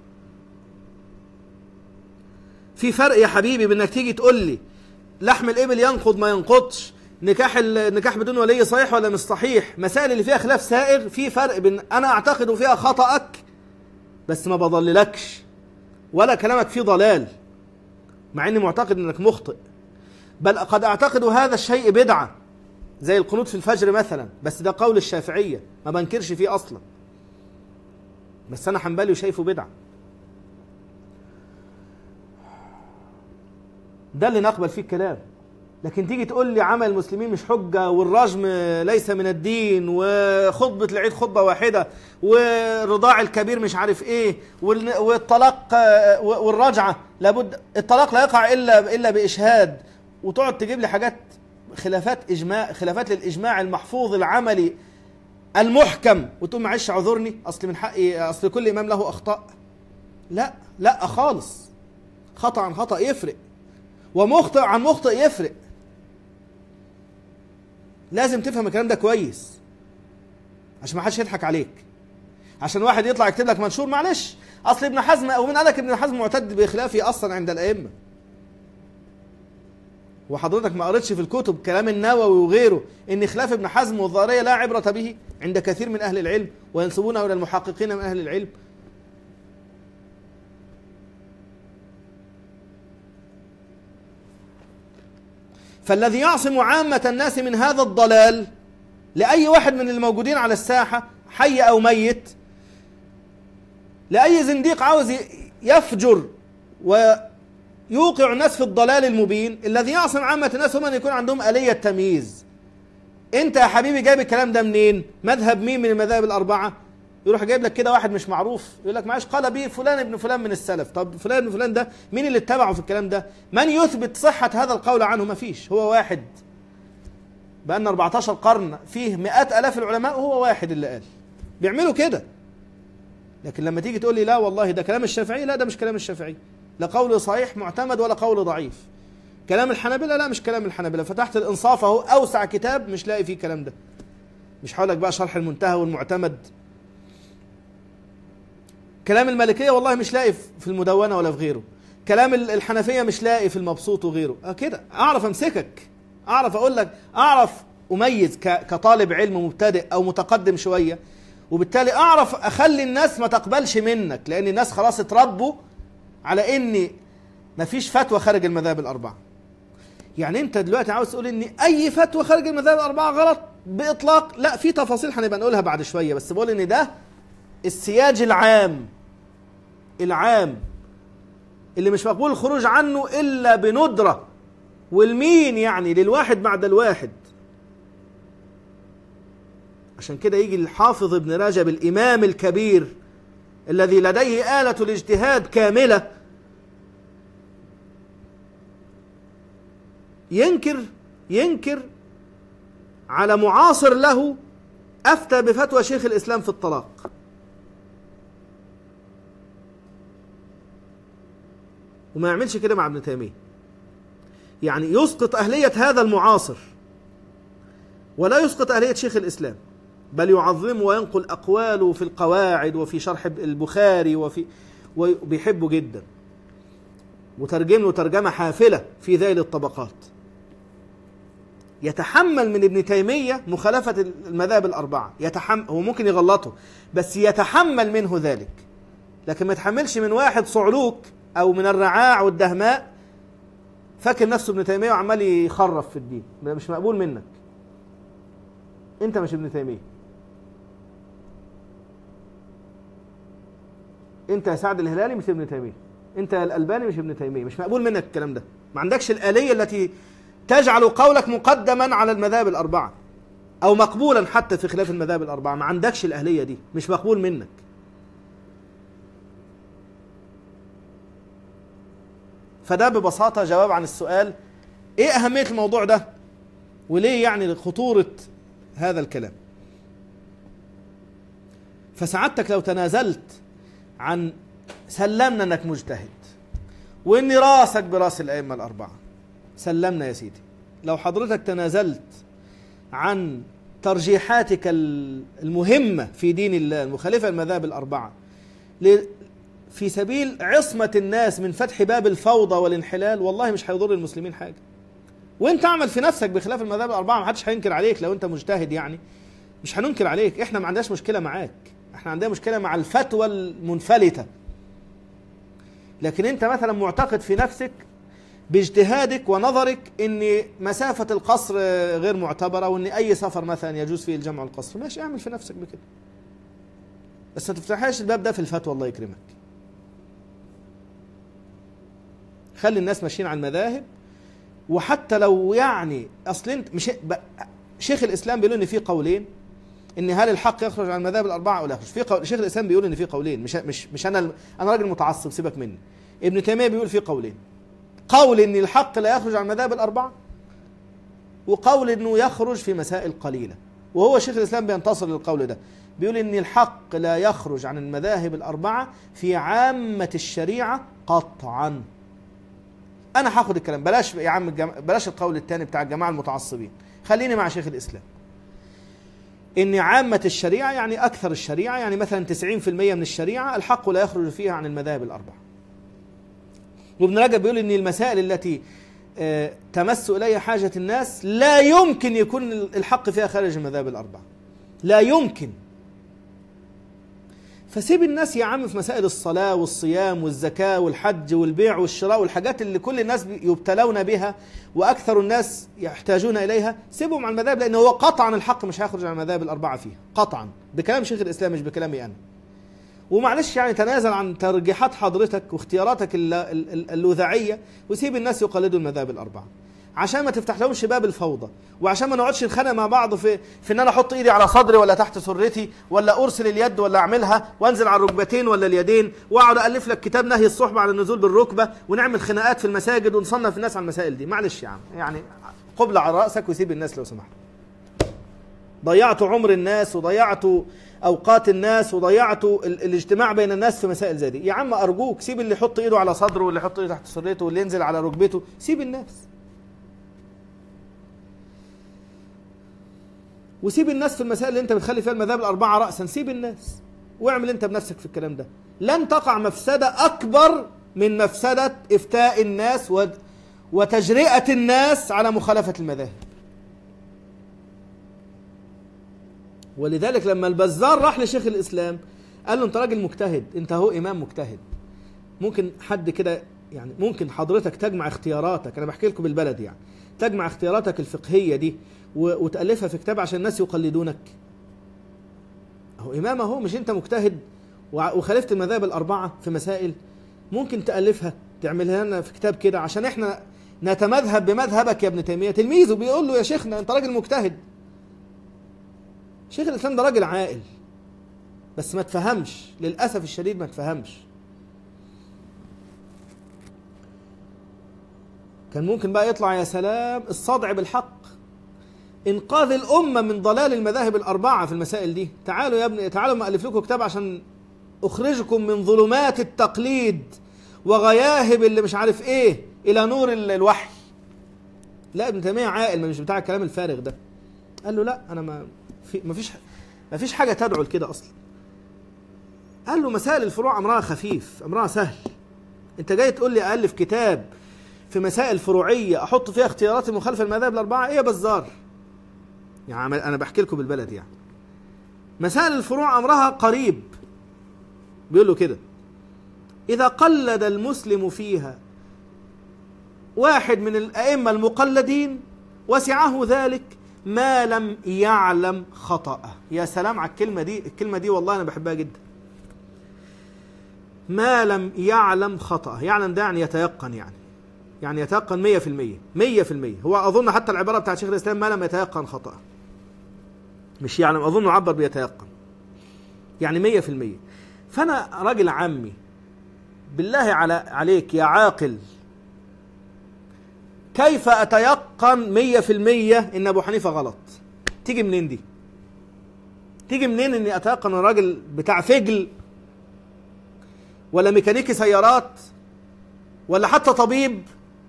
في فرق يا حبيبي بين انك تيجي تقول لي لحم الابل ينقض ما ينقضش، نكاح النكاح بدون ولي صحيح ولا مش صحيح، مسائل اللي فيها خلاف سائغ، في فرق بين انا اعتقد فيها خطأك بس ما بضللكش ولا كلامك فيه ضلال مع اني معتقد انك مخطئ، بل قد اعتقد هذا الشيء بدعه زي القنوت في الفجر مثلا، بس ده قول الشافعيه ما بنكرش فيه اصلا، بس انا حنبلي وشايفه بدعه. ده اللي نقبل فيه الكلام. لكن تيجي تقول لي عمل المسلمين مش حجه والرجم ليس من الدين وخطبه العيد خطبه واحده ورضاع الكبير مش عارف ايه والطلاق والرجعه لابد الطلاق لا يقع الا الا باشهاد، وتقعد تجيب لي حاجات خلافات اجماع خلافات للاجماع المحفوظ العملي المحكم، وتقول معلش اعذرني اصل من حقي اصل كل امام له اخطاء. لا لا خالص، خطأ عن خطأ يفرق، ومخطئ عن مخطئ يفرق. لازم تفهم الكلام ده كويس عشان ما حدش يضحك عليك، عشان واحد يطلع يكتب لك منشور معلش اصل ابن حزم، او من قال لك ابن حزم معتد بخلافه اصلا عند الائمه، وحضرتك ما قريتش في الكتب كلام النووي وغيره ان خلاف ابن حزم والظاهريه لا عبره به عند كثير من اهل العلم وينسبونه الى المحققين من اهل العلم. فالذي يعصم عامة الناس من هذا الضلال لأي واحد من الموجودين على الساحة حي أو ميت، لأي زنديق عاوز يفجر ويوقع الناس في الضلال المبين، الذي يعصم عامة الناس هم أن يكون عندهم آلية تمييز. أنت يا حبيبي جايب الكلام ده منين؟ مذهب مين من المذاهب الأربعة؟ يروح جايب لك كده واحد مش معروف يقول لك معلش قال به فلان ابن فلان من السلف. طب فلان ابن فلان ده مين اللي اتبعه في الكلام ده؟ من يثبت صحة هذا القول عنه؟ ما فيش، هو واحد بقى لنا أربعتاشر قرن فيه مئات آلاف العلماء وهو واحد اللي قال. بيعملوا كده. لكن لما تيجي تقول لي لا والله ده كلام الشافعي، لا ده مش كلام الشافعي، لا قول صحيح معتمد ولا قول ضعيف. كلام الحنابلة، لا مش كلام الحنابلة. فتحت الإنصاف اهو أوسع كتاب مش لاقي فيه الكلام ده. مش هقول لك بقى شرح المنتهى والمعتمد. كلام المالكية والله مش لاقي في المدونة ولا في غيره. كلام الحنفية مش لاقي في المبسوط وغيره. اه كده اعرف امسكك، اعرف اقول لك، اعرف اميز كطالب علم مبتدئ او متقدم شوية، وبالتالي اعرف اخلي الناس ما تقبلش منك، لان الناس خلاص اتربوا على ان مفيش فتوى خارج المذاهب الاربعة. يعني انت دلوقتي عاوز تقول ان اي فتوى خارج المذاهب الاربعة غلط باطلاق؟ لا، في تفاصيل هنبقى نقولها بعد شوية، بس بقول ان ده السياج العام العام اللي مش مقبول الخروج عنه إلا بندرة، والمين يعني للواحد بعد الواحد. عشان كده يجي الحافظ ابن رجب الإمام الكبير الذي لديه آلة الاجتهاد كاملة ينكر ينكر على معاصر له أفتى بفتوى شيخ الإسلام في الطلاق، وما يعملش كده مع ابن تيمية. يعني يسقط أهلية هذا المعاصر ولا يسقط أهلية شيخ الإسلام، بل يعظم وينقل أقواله في القواعد وفي شرح البخاري وفي وبيحبه جدا، وترجم له ترجمة حافلة في ذيل الطبقات. يتحمل من ابن تيمية مخالفة المذاهب الأربعة، يتحمل، هو ممكن يغلطه بس يتحمل منه ذلك، لكن ما يتحملش من واحد صعلوك أو من الرعاع والدهماء فاكر نفسه ابن تيمية وعمال يخرف في الدين. مش مقبول منك، انت مش ابن تيمية، انت يا سعد الهلالي مش ابن تيمية، انت يا الألباني مش ابن تيمية. مش مقبول منك الكلام ده، ما عندكش الآلية التي تجعل قولك مقدما على المذاهب الأربعة أو مقبولا حتى في خلاف المذاهب الأربعة، ما عندكش الأهلية دي، مش مقبول منك. فده ببساطة جواب عن السؤال ايه أهمية الموضوع ده وليه يعني خطورة هذا الكلام. فسعادتك لو تنازلت عن سلمنا انك مجتهد وان راسك براس الأئمة الأربعة، سلمنا يا سيدي. لو حضرتك تنازلت عن ترجيحاتك المهمة في دين الله المخالفة المذاهب الأربعة في سبيل عصمة الناس من فتح باب الفوضى والانحلال، والله مش هيضر المسلمين حاجة. وانت اعمل في نفسك بخلاف المذاهب الأربعة، ما حدش هينكر عليك لو انت مجتهد، يعني مش هننكر عليك، احنا ما عندناش مشكلة معاك، احنا عندنا مشكلة مع الفتوى المنفلتة. لكن انت مثلا معتقد في نفسك باجتهادك ونظرك ان مسافة القصر غير معتبرة وان اي سفر مثلا يجوز فيه الجمع والقصر، ماشي اعمل في نفسك بكده، بس ما تفتحش الباب ده في الفتوى الله يكرمك. خلي الناس ماشيين على المذاهب. وحتى لو يعني اصل انت مش شيخ الاسلام بيقول ان في قولين، ان هل الحق يخرج عن المذاهب الاربعه او لا يخرج. في قول شيخ الاسلام بيقول ان في قولين، مش مش مش انا انا راجل متعصب سيبك مني. ابن تيميه بيقول في قولين، قول ان الحق لا يخرج عن المذاهب الاربعه، وقول انه يخرج في مسائل قليله. وهو شيخ الاسلام بينتصر للقول ده، بيقول ان الحق لا يخرج عن المذاهب الاربعه في عامه الشريعه قطعا. انا هاخد الكلام، بلاش يا عم الجم... بلاش القول الثاني بتاع الجماعه المتعصبين، خليني مع شيخ الاسلام. ان عامه الشريعه يعني اكثر الشريعه، يعني مثلا تسعين في المئة من الشريعه الحق لا يخرج فيها عن المذاهب الاربعه. وابن رجب بيقول ان المسائل التي آه تمس اليها حاجه الناس لا يمكن يكون الحق فيها خارج المذاهب الاربعه، لا يمكن. فسيب الناس يا عم في مسائل الصلاة والصيام والزكاة والحج والبيع والشراء والحاجات اللي كل الناس يبتلون بها وأكثر الناس يحتاجون إليها، سيبهم على المذاهب، لأنه هو قطعا الحق مش هيخرج عن المذاهب الأربعة فيها قطعا، بكلام شيخ الإسلام مش بكلامي أنا. ومعلش يعني تنازل عن ترجيحات حضرتك واختياراتك اللوذعية وسيب الناس يقلدوا المذاهب الأربعة، عشان ما تفتح لهمش باب الفوضى، وعشان ما نقعدش نتخانق مع بعض في في ان انا احط ايدي على صدري ولا تحت سرتي ولا ارسل اليد ولا اعملها وانزل على الركبتين ولا اليدين واقعد الف لك كتاب نهي الصحبه على النزول بالركبه ونعمل خناقات في المساجد ونصنف الناس على المسائل دي. معلش يا عم يعني قبل على راسك وسيب الناس لو سمحت. ضيعتوا عمر الناس وضيعتوا اوقات الناس وضيعتوا الاجتماع بين الناس في مسائل زي دي. يا عم ارجوك سيب اللي يحط ايده على صدره واللي يحط ايده تحت سرته واللي ينزل على ركبته، سيب الناس. وسيب الناس في المسائل اللي انت بتخلي فيها المذاهب الاربعه راسا، سيب الناس واعمل انت بنفسك في الكلام ده. لن تقع مفسده اكبر من مفسده افتاء الناس وتجرئه الناس على مخالفه المذاهب. ولذلك لما البزار راح لشيخ الاسلام قال له انت راجل مجتهد، انت هو امام مجتهد، ممكن حد كده يعني ممكن حضرتك تجمع اختياراتك، انا بحكي لكم بالبلد يعني، تجمع اختياراتك الفقهيه دي وتألفها في كتاب عشان الناس يقلدونك؟ هو إمام اهو، مش أنت مجتهد وخالفت المذاهب الأربعة في مسائل؟ ممكن تألفها تعملها لنا في كتاب كده عشان إحنا نتمذهب بمذهبك يا ابن تيمية. تلميذه بيقول له يا شيخنا أنت راجل مجتهد. شيخ الإسلام ده راجل عاقل بس ما تفهمش، للأسف الشديد ما تفهمش. كان ممكن بقى يطلع يا سلام الصدع بالحق، انقاذ الامه من ضلال المذاهب الاربعه في المسائل دي. تعالوا يا ابني، تعالوا ما الف لكم كتاب عشان اخرجكم من ظلمات التقليد وغياهب اللي مش عارف ايه الى نور الوحي. لا ابن تيميه عاقل، مش بتاع الكلام الفارغ ده. قال له لا انا ما في ما فيش ما فيش حاجه تدعو لكده اصلا. قال له مسائل الفروع امرها خفيف، امرها سهل. انت جاي تقول لي الف كتاب في مسائل فروعيه احط فيها اختيارات المخالفه للمذاهب الاربعه؟ ايه يا بزار؟ يعني انا بحكي لكم بالبلد. يعني مسائل الفروع امرها قريب. بيقول له كده: اذا قلد المسلم فيها واحد من الائمه المقلدين وسعه ذلك ما لم يعلم خطأه. يا سلام على الكلمه دي، الكلمه دي والله انا بحبها جدا. ما لم يعلم خطأه، يعلم ده يعني يتيقن، يعني يعني يتيقن مية في المية مية في المية. هو أظن حتى العبارة بتاعت شيخ الإسلام ما لم يتيقن خطأه، مش يعلم، أظن عبر بيتيقن، يعني مية في المية. فأنا راجل عمي بالله على عليك يا عاقل، كيف أتيقن مية في المية إن أبو حنيفة غلط؟ تيجي منين دي؟ تيجي منين إني أتيقن الراجل بتاع فجل ولا ميكانيكي سيارات ولا حتى طبيب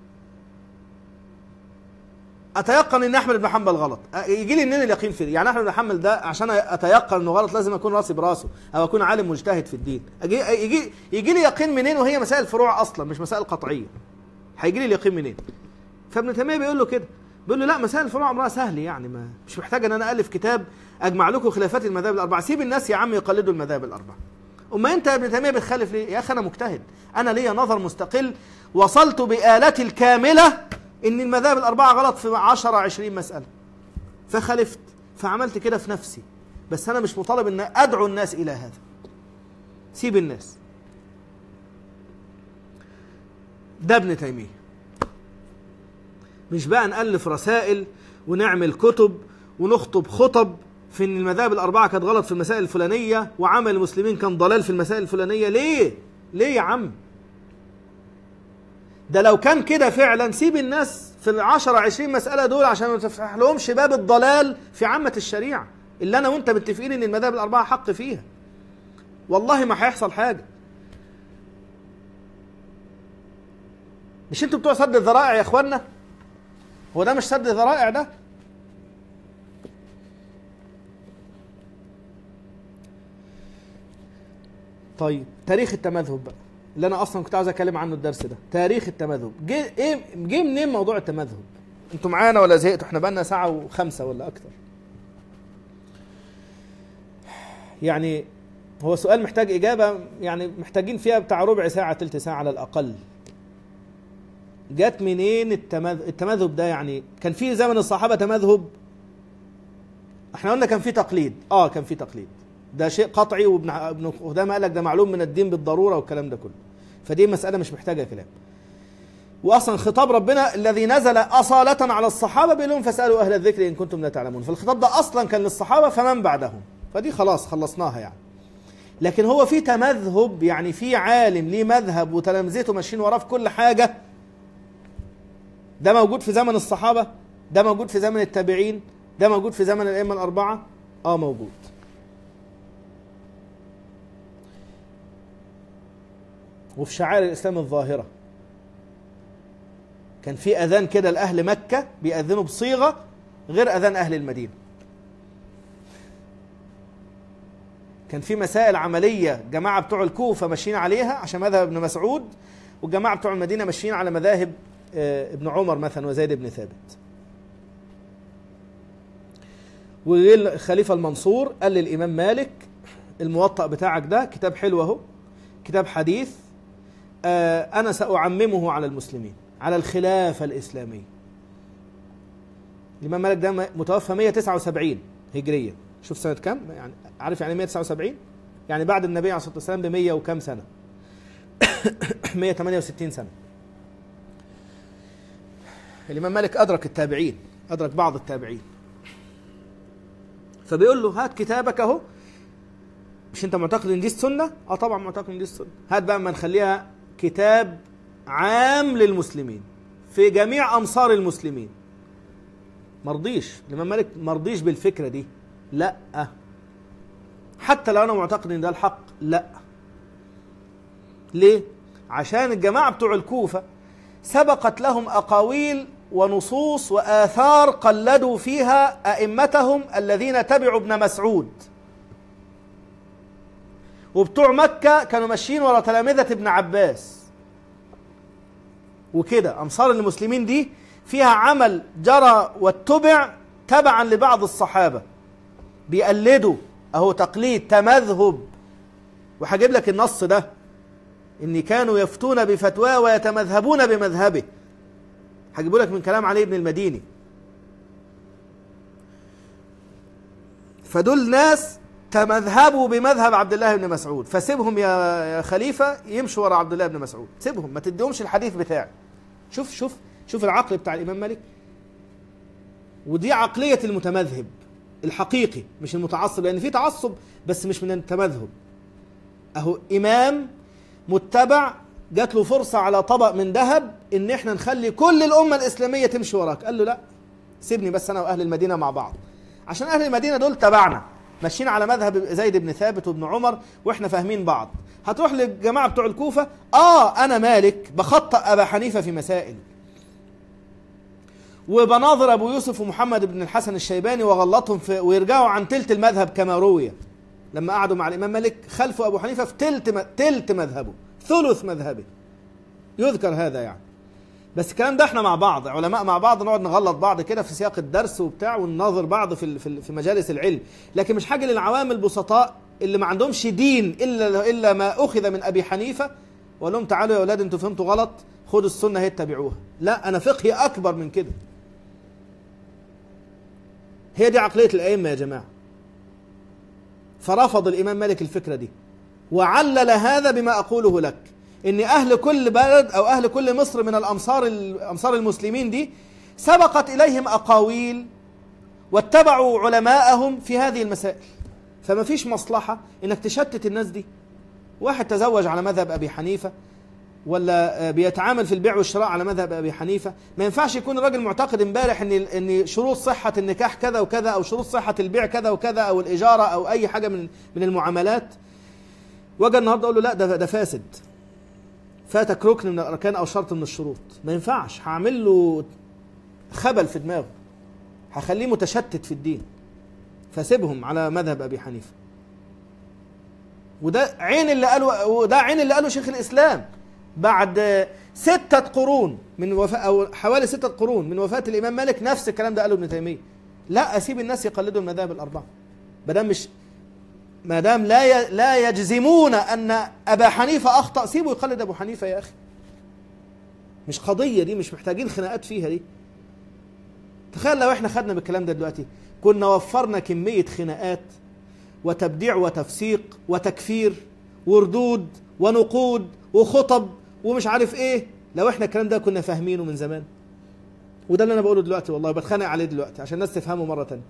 اتيقن ان احمد بن حنبل غلط؟ يجي لي منين اليقين في دي؟ يعني احمد بن حنبل ده عشان اتيقن انه غلط لازم اكون راسي براسه او اكون عالم مجتهد في الدين. يجي يجي لي يقين منين وهي مسائل فروع اصلا مش مسائل قطعيه؟ هيجي لي اليقين منين؟ فابن تيميه بيقول له كده، بيقول له لا مسائل الفروع امرها سهل، يعني ما مش محتاج ان انا الف كتاب اجمع لكم خلافات المذاهب الاربعه. سيب الناس يا عم يقلدوا المذاهب الاربعه. اما انت يا ابن تيميه بتخالف ليه؟ يا اخي انا مجتهد، انا ليا نظر مستقل، وصلت بآلتي الكامله ان المذاهب الاربعه غلط في عشرة عشرين مساله، فخالفت، فعملت كده في نفسي. بس انا مش مطالب ان ادعو الناس الى هذا. سيب الناس. ده ابن تيميه. مش بقى نألف رسائل ونعمل كتب ونخطب خطب في ان المذاهب الاربعه كانت غلط في المسائل الفلانيه وعمل المسلمين كان ضلال في المسائل الفلانيه. ليه؟ ليه يا عم؟ ده لو كان كده فعلا سيب الناس في العشرة عشرين مسألة دول عشان ما تفتح لهمش باب الضلال في عامة الشريعة اللي انا وانت متفقين ان المذاهب الاربعه حق فيها. والله ما هيحصل حاجه. مش انتوا بتوع سد الذرائع يا اخوانا؟ هو ده مش سد ذرائع ده؟ طيب تاريخ التمذهب بقى اللي انا اصلا كنت عاوز اتكلم عنه الدرس ده. تاريخ التمذهب جه ايه؟ جه منين موضوع التمذهب؟ انتوا معانا ولا زهقتوا؟ احنا بقالنا ساعه وخمسه ولا اكتر. يعني هو سؤال محتاج اجابه، يعني محتاجين فيها بتاع ربع ساعه تلت ساعه على الاقل. جت منين التمذهب؟ التمذهب ده يعني كان في زمن الصحابه تمذهب؟ احنا قلنا كان في تقليد. اه كان في تقليد، ده شيء قطعي، وابن ابن قدامه قال لك ده معلوم من الدين بالضروره والكلام ده كله. فدي مساله مش محتاجه كلام. واصلا خطاب ربنا الذي نزل اصاله على الصحابه بيقول لهم فاسالوا اهل الذكر ان كنتم لا تعلمون. فالخطاب ده اصلا كان للصحابه فمن بعدهم، فدي خلاص خلصناها يعني. لكن هو في تمذهب، يعني في عالم ليه مذهب وتلامذته ماشيين وراه في كل حاجه. ده موجود في زمن الصحابه؟ ده موجود في زمن التابعين؟ ده موجود في زمن الائمه الاربعه؟ اه موجود. وفي شعائر الإسلام الظاهرة كان في أذان كده لأهل مكة بيأذنوا بصيغة غير أذان أهل المدينة. كان في مسائل عملية جماعة بتوع الكوفة ماشيين عليها عشان مذهب ابن مسعود، والجماعة بتوع المدينة ماشيين على مذاهب ابن عمر مثلا وزيد بن ثابت. والخليفة المنصور قال للإمام مالك الموطأ بتاعك ده كتاب حلو اهو، كتاب حديث، أنا سأعممه على المسلمين على الخلافة الإسلامية. الإمام مالك ده متوفى مية وتسعة وسبعين هجرية. شوف سنة كم؟ يعني عارف يعني مية وتسعة وسبعين؟ يعني بعد النبي عليه الصلاة والسلام بمية وكم سنة؟ مية وثمانية وستين سنة. الإمام مالك أدرك التابعين، أدرك بعض التابعين. فبيقول له هات كتابك أهو، مش أنت معتقد إن دي السنة؟ أه طبعا معتقد إن دي السنة. هات بقى ما نخليها كتاب عام للمسلمين في جميع أمصار المسلمين. مرضيش الإمام مالك، مرضيش بالفكرة دي. لا، حتى لو أنا معتقد إن ده الحق، لا. ليه؟ عشان الجماعة بتوع الكوفة سبقت لهم أقاويل ونصوص وآثار قلدوا فيها أئمتهم الذين تبعوا ابن مسعود. وبتوع مكة كانوا ماشيين ورا تلامذة ابن عباس. وكده أمصار المسلمين دي فيها عمل جرى واتبع تبعا لبعض الصحابة، بيقلدوا أهو تقليد تمذهب. وهجيب لك النص ده، إن كانوا يفتون بفتواه ويتمذهبون بمذهبه. هجيبه لك من كلام علي بن المديني. فدول ناس تمذهبوا بمذهب عبد الله بن مسعود، فسيبهم يا خليفة يمشوا ورا عبد الله بن مسعود، سيبهم ما تديهمش الحديث بتاعي. شوف شوف شوف العقل بتاع الإمام مالك. ودي عقلية المتمذهب الحقيقي مش المتعصب، لأن في تعصب بس مش من التمذهب. أهو إمام متبع جات له فرصة على طبق من ذهب إن إحنا نخلي كل الأمة الإسلامية تمشي وراك. قال له لا، سيبني بس أنا وأهل المدينة مع بعض، عشان أهل المدينة دول تبعنا ماشيين على مذهب زيد بن ثابت وابن عمر وإحنا فاهمين بعض. هتروح للجماعة بتوع الكوفة، آه أنا مالك بخطأ أبا حنيفة في مسائل، وبناظر أبو يوسف ومحمد بن الحسن الشيباني وغلطهم في، ويرجعوا عن تلت المذهب كما روي لما قعدوا مع الإمام مالك خلفوا أبو حنيفة في تلت تلت مذهبه، ثلث مذهبه، يذكر هذا يعني. بس الكلام ده احنا مع بعض علماء مع بعض نقعد نغلط بعض كده في سياق الدرس وبتاع ونناظر بعض في في في مجالس العلم، لكن مش حاجه للعوام البسطاء اللي ما عندهمش دين الا الا ما اخذ من ابي حنيفه وقال لهم تعالوا يا اولاد انتوا فهمتوا غلط، خدوا السنه هي اتبعوها. لا، انا فقهي اكبر من كده. هي دي عقليه الائمه يا جماعه. فرفض الامام مالك الفكره دي، وعلل هذا بما اقوله لك، ان اهل كل بلد او اهل كل مصر من الامصار امصار المسلمين دي سبقت اليهم اقاويل واتبعوا علماءهم في هذه المسائل، فما فيش مصلحه انك تشتت الناس دي. واحد تزوج على مذهب ابي حنيفه ولا بيتعامل في البيع والشراء على مذهب ابي حنيفه، ما ينفعش يكون الراجل معتقد امبارح ان ان شروط صحه النكاح كذا وكذا، او شروط صحه البيع كذا وكذا، او الاجاره او اي حاجه من من المعاملات، واجي النهارده اقول له لا ده ده فاسد، فاتك ركن من الاركان او شرط من الشروط. ما ينفعش، هعمل له خبل في دماغه، هخليه متشتت في الدين. فسيبهم على مذهب ابي حنيفه. وده عين اللي قاله وده عين اللي قاله شيخ الاسلام بعد ستة قرون من وفاة، او حوالي ستة قرون من وفاة الامام مالك، نفس الكلام ده قاله ابن تيمية. لا، اسيب الناس يقلدوا المذاهب الاربعه ما دام مش ما دام لا لا يجزمون ان ابا حنيفه اخطا، سيبوا يقلد ابو حنيفه يا اخي. مش قضيه دي، مش محتاجين خناقات فيها دي. تخيل لو احنا خدنا بالكلام ده دلوقتي كنا وفرنا كميه خناقات وتبديع وتفسيق وتكفير وردود ونقود وخطب ومش عارف ايه، لو احنا الكلام ده كنا فاهمينه من زمان. وده اللي انا بقوله دلوقتي، والله بتخانق عليه دلوقتي عشان الناس تفهمه مره ثانيه.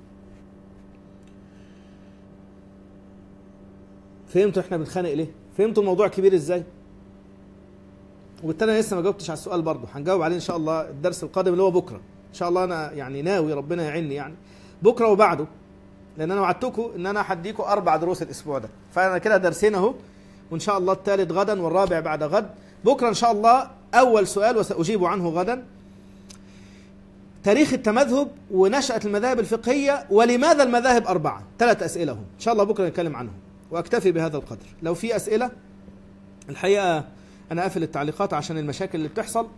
فهمتوا احنا بنتخانق ليه؟ فهمتوا الموضوع كبير ازاي؟ وبالتالي انا لسه ما جاوبتش على السؤال برضه، هنجاوب عليه ان شاء الله الدرس القادم اللي هو بكره ان شاء الله. انا يعني ناوي ربنا يعيني يعني بكره وبعده، لان انا وعدتكم ان انا هديكم اربع دروس الاسبوع ده، فانا كده درسين اهو، وان شاء الله الثالث غدا والرابع بعد غد. بكره ان شاء الله اول سؤال وساجيب عنه غدا، تاريخ التمذهب ونشأة المذاهب الفقهية ولماذا المذاهب أربعة. ثلاث أسئلة هم إن شاء الله بكرة نتكلم عنهم، وأكتفي بهذا القدر. لو في أسئلة، الحقيقة أنا قافل التعليقات عشان المشاكل اللي بتحصل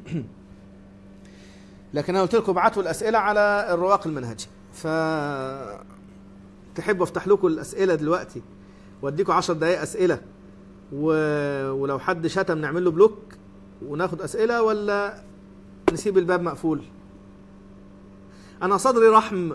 لكن أنا قلت لكم ابعتوا الأسئلة على الرواق المنهجي، ف تحبوا أفتح لكم الأسئلة دلوقتي وأديكم عشر دقايق أسئلة و... ولو حد شتم نعمل له بلوك وناخد أسئلة، ولا نسيب الباب مقفول؟ أنا صدري رحم،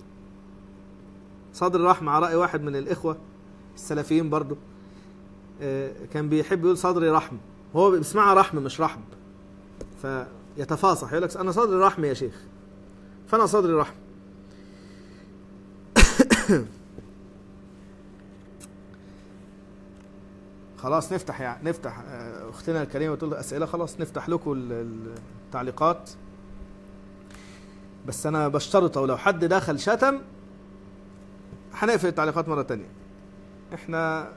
صدري رحم على رأي واحد من الإخوة السلفيين برضو، كان بيحب يقول صدري رحم، هو بيسمعها رحم مش رحب، فيتفاصح يقول لك أنا صدري رحم يا شيخ، فأنا صدري رحم. خلاص نفتح يعني نفتح أختنا الكريمة تقول أسئلة، خلاص نفتح لكم التعليقات، بس أنا بشترطه ولو حد دخل شتم هنقفل التعليقات مرة تانية. احنا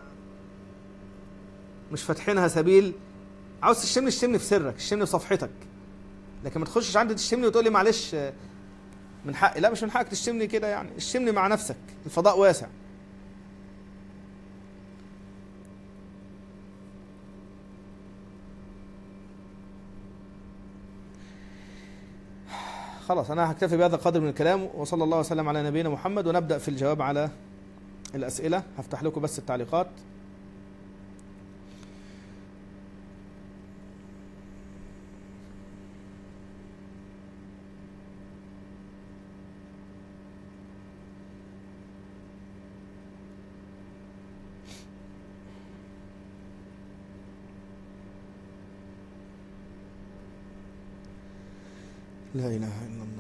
مش فاتحينها سبيل عاوز تشتمني اشتمني في سرك، اشتمني في صفحتك، لكن ما تخشش عندي تشتمني وتقول لي معلش من حقي. لا، مش من حقك تشتمني كده، يعني اشتمني مع نفسك، الفضاء واسع. خلاص أنا هكتفي بهذا القدر من الكلام، وصلى الله وسلم على نبينا محمد، ونبدأ في الجواب على الأسئلة. هفتح لكم بس التعليقات. لا إله إلا الله.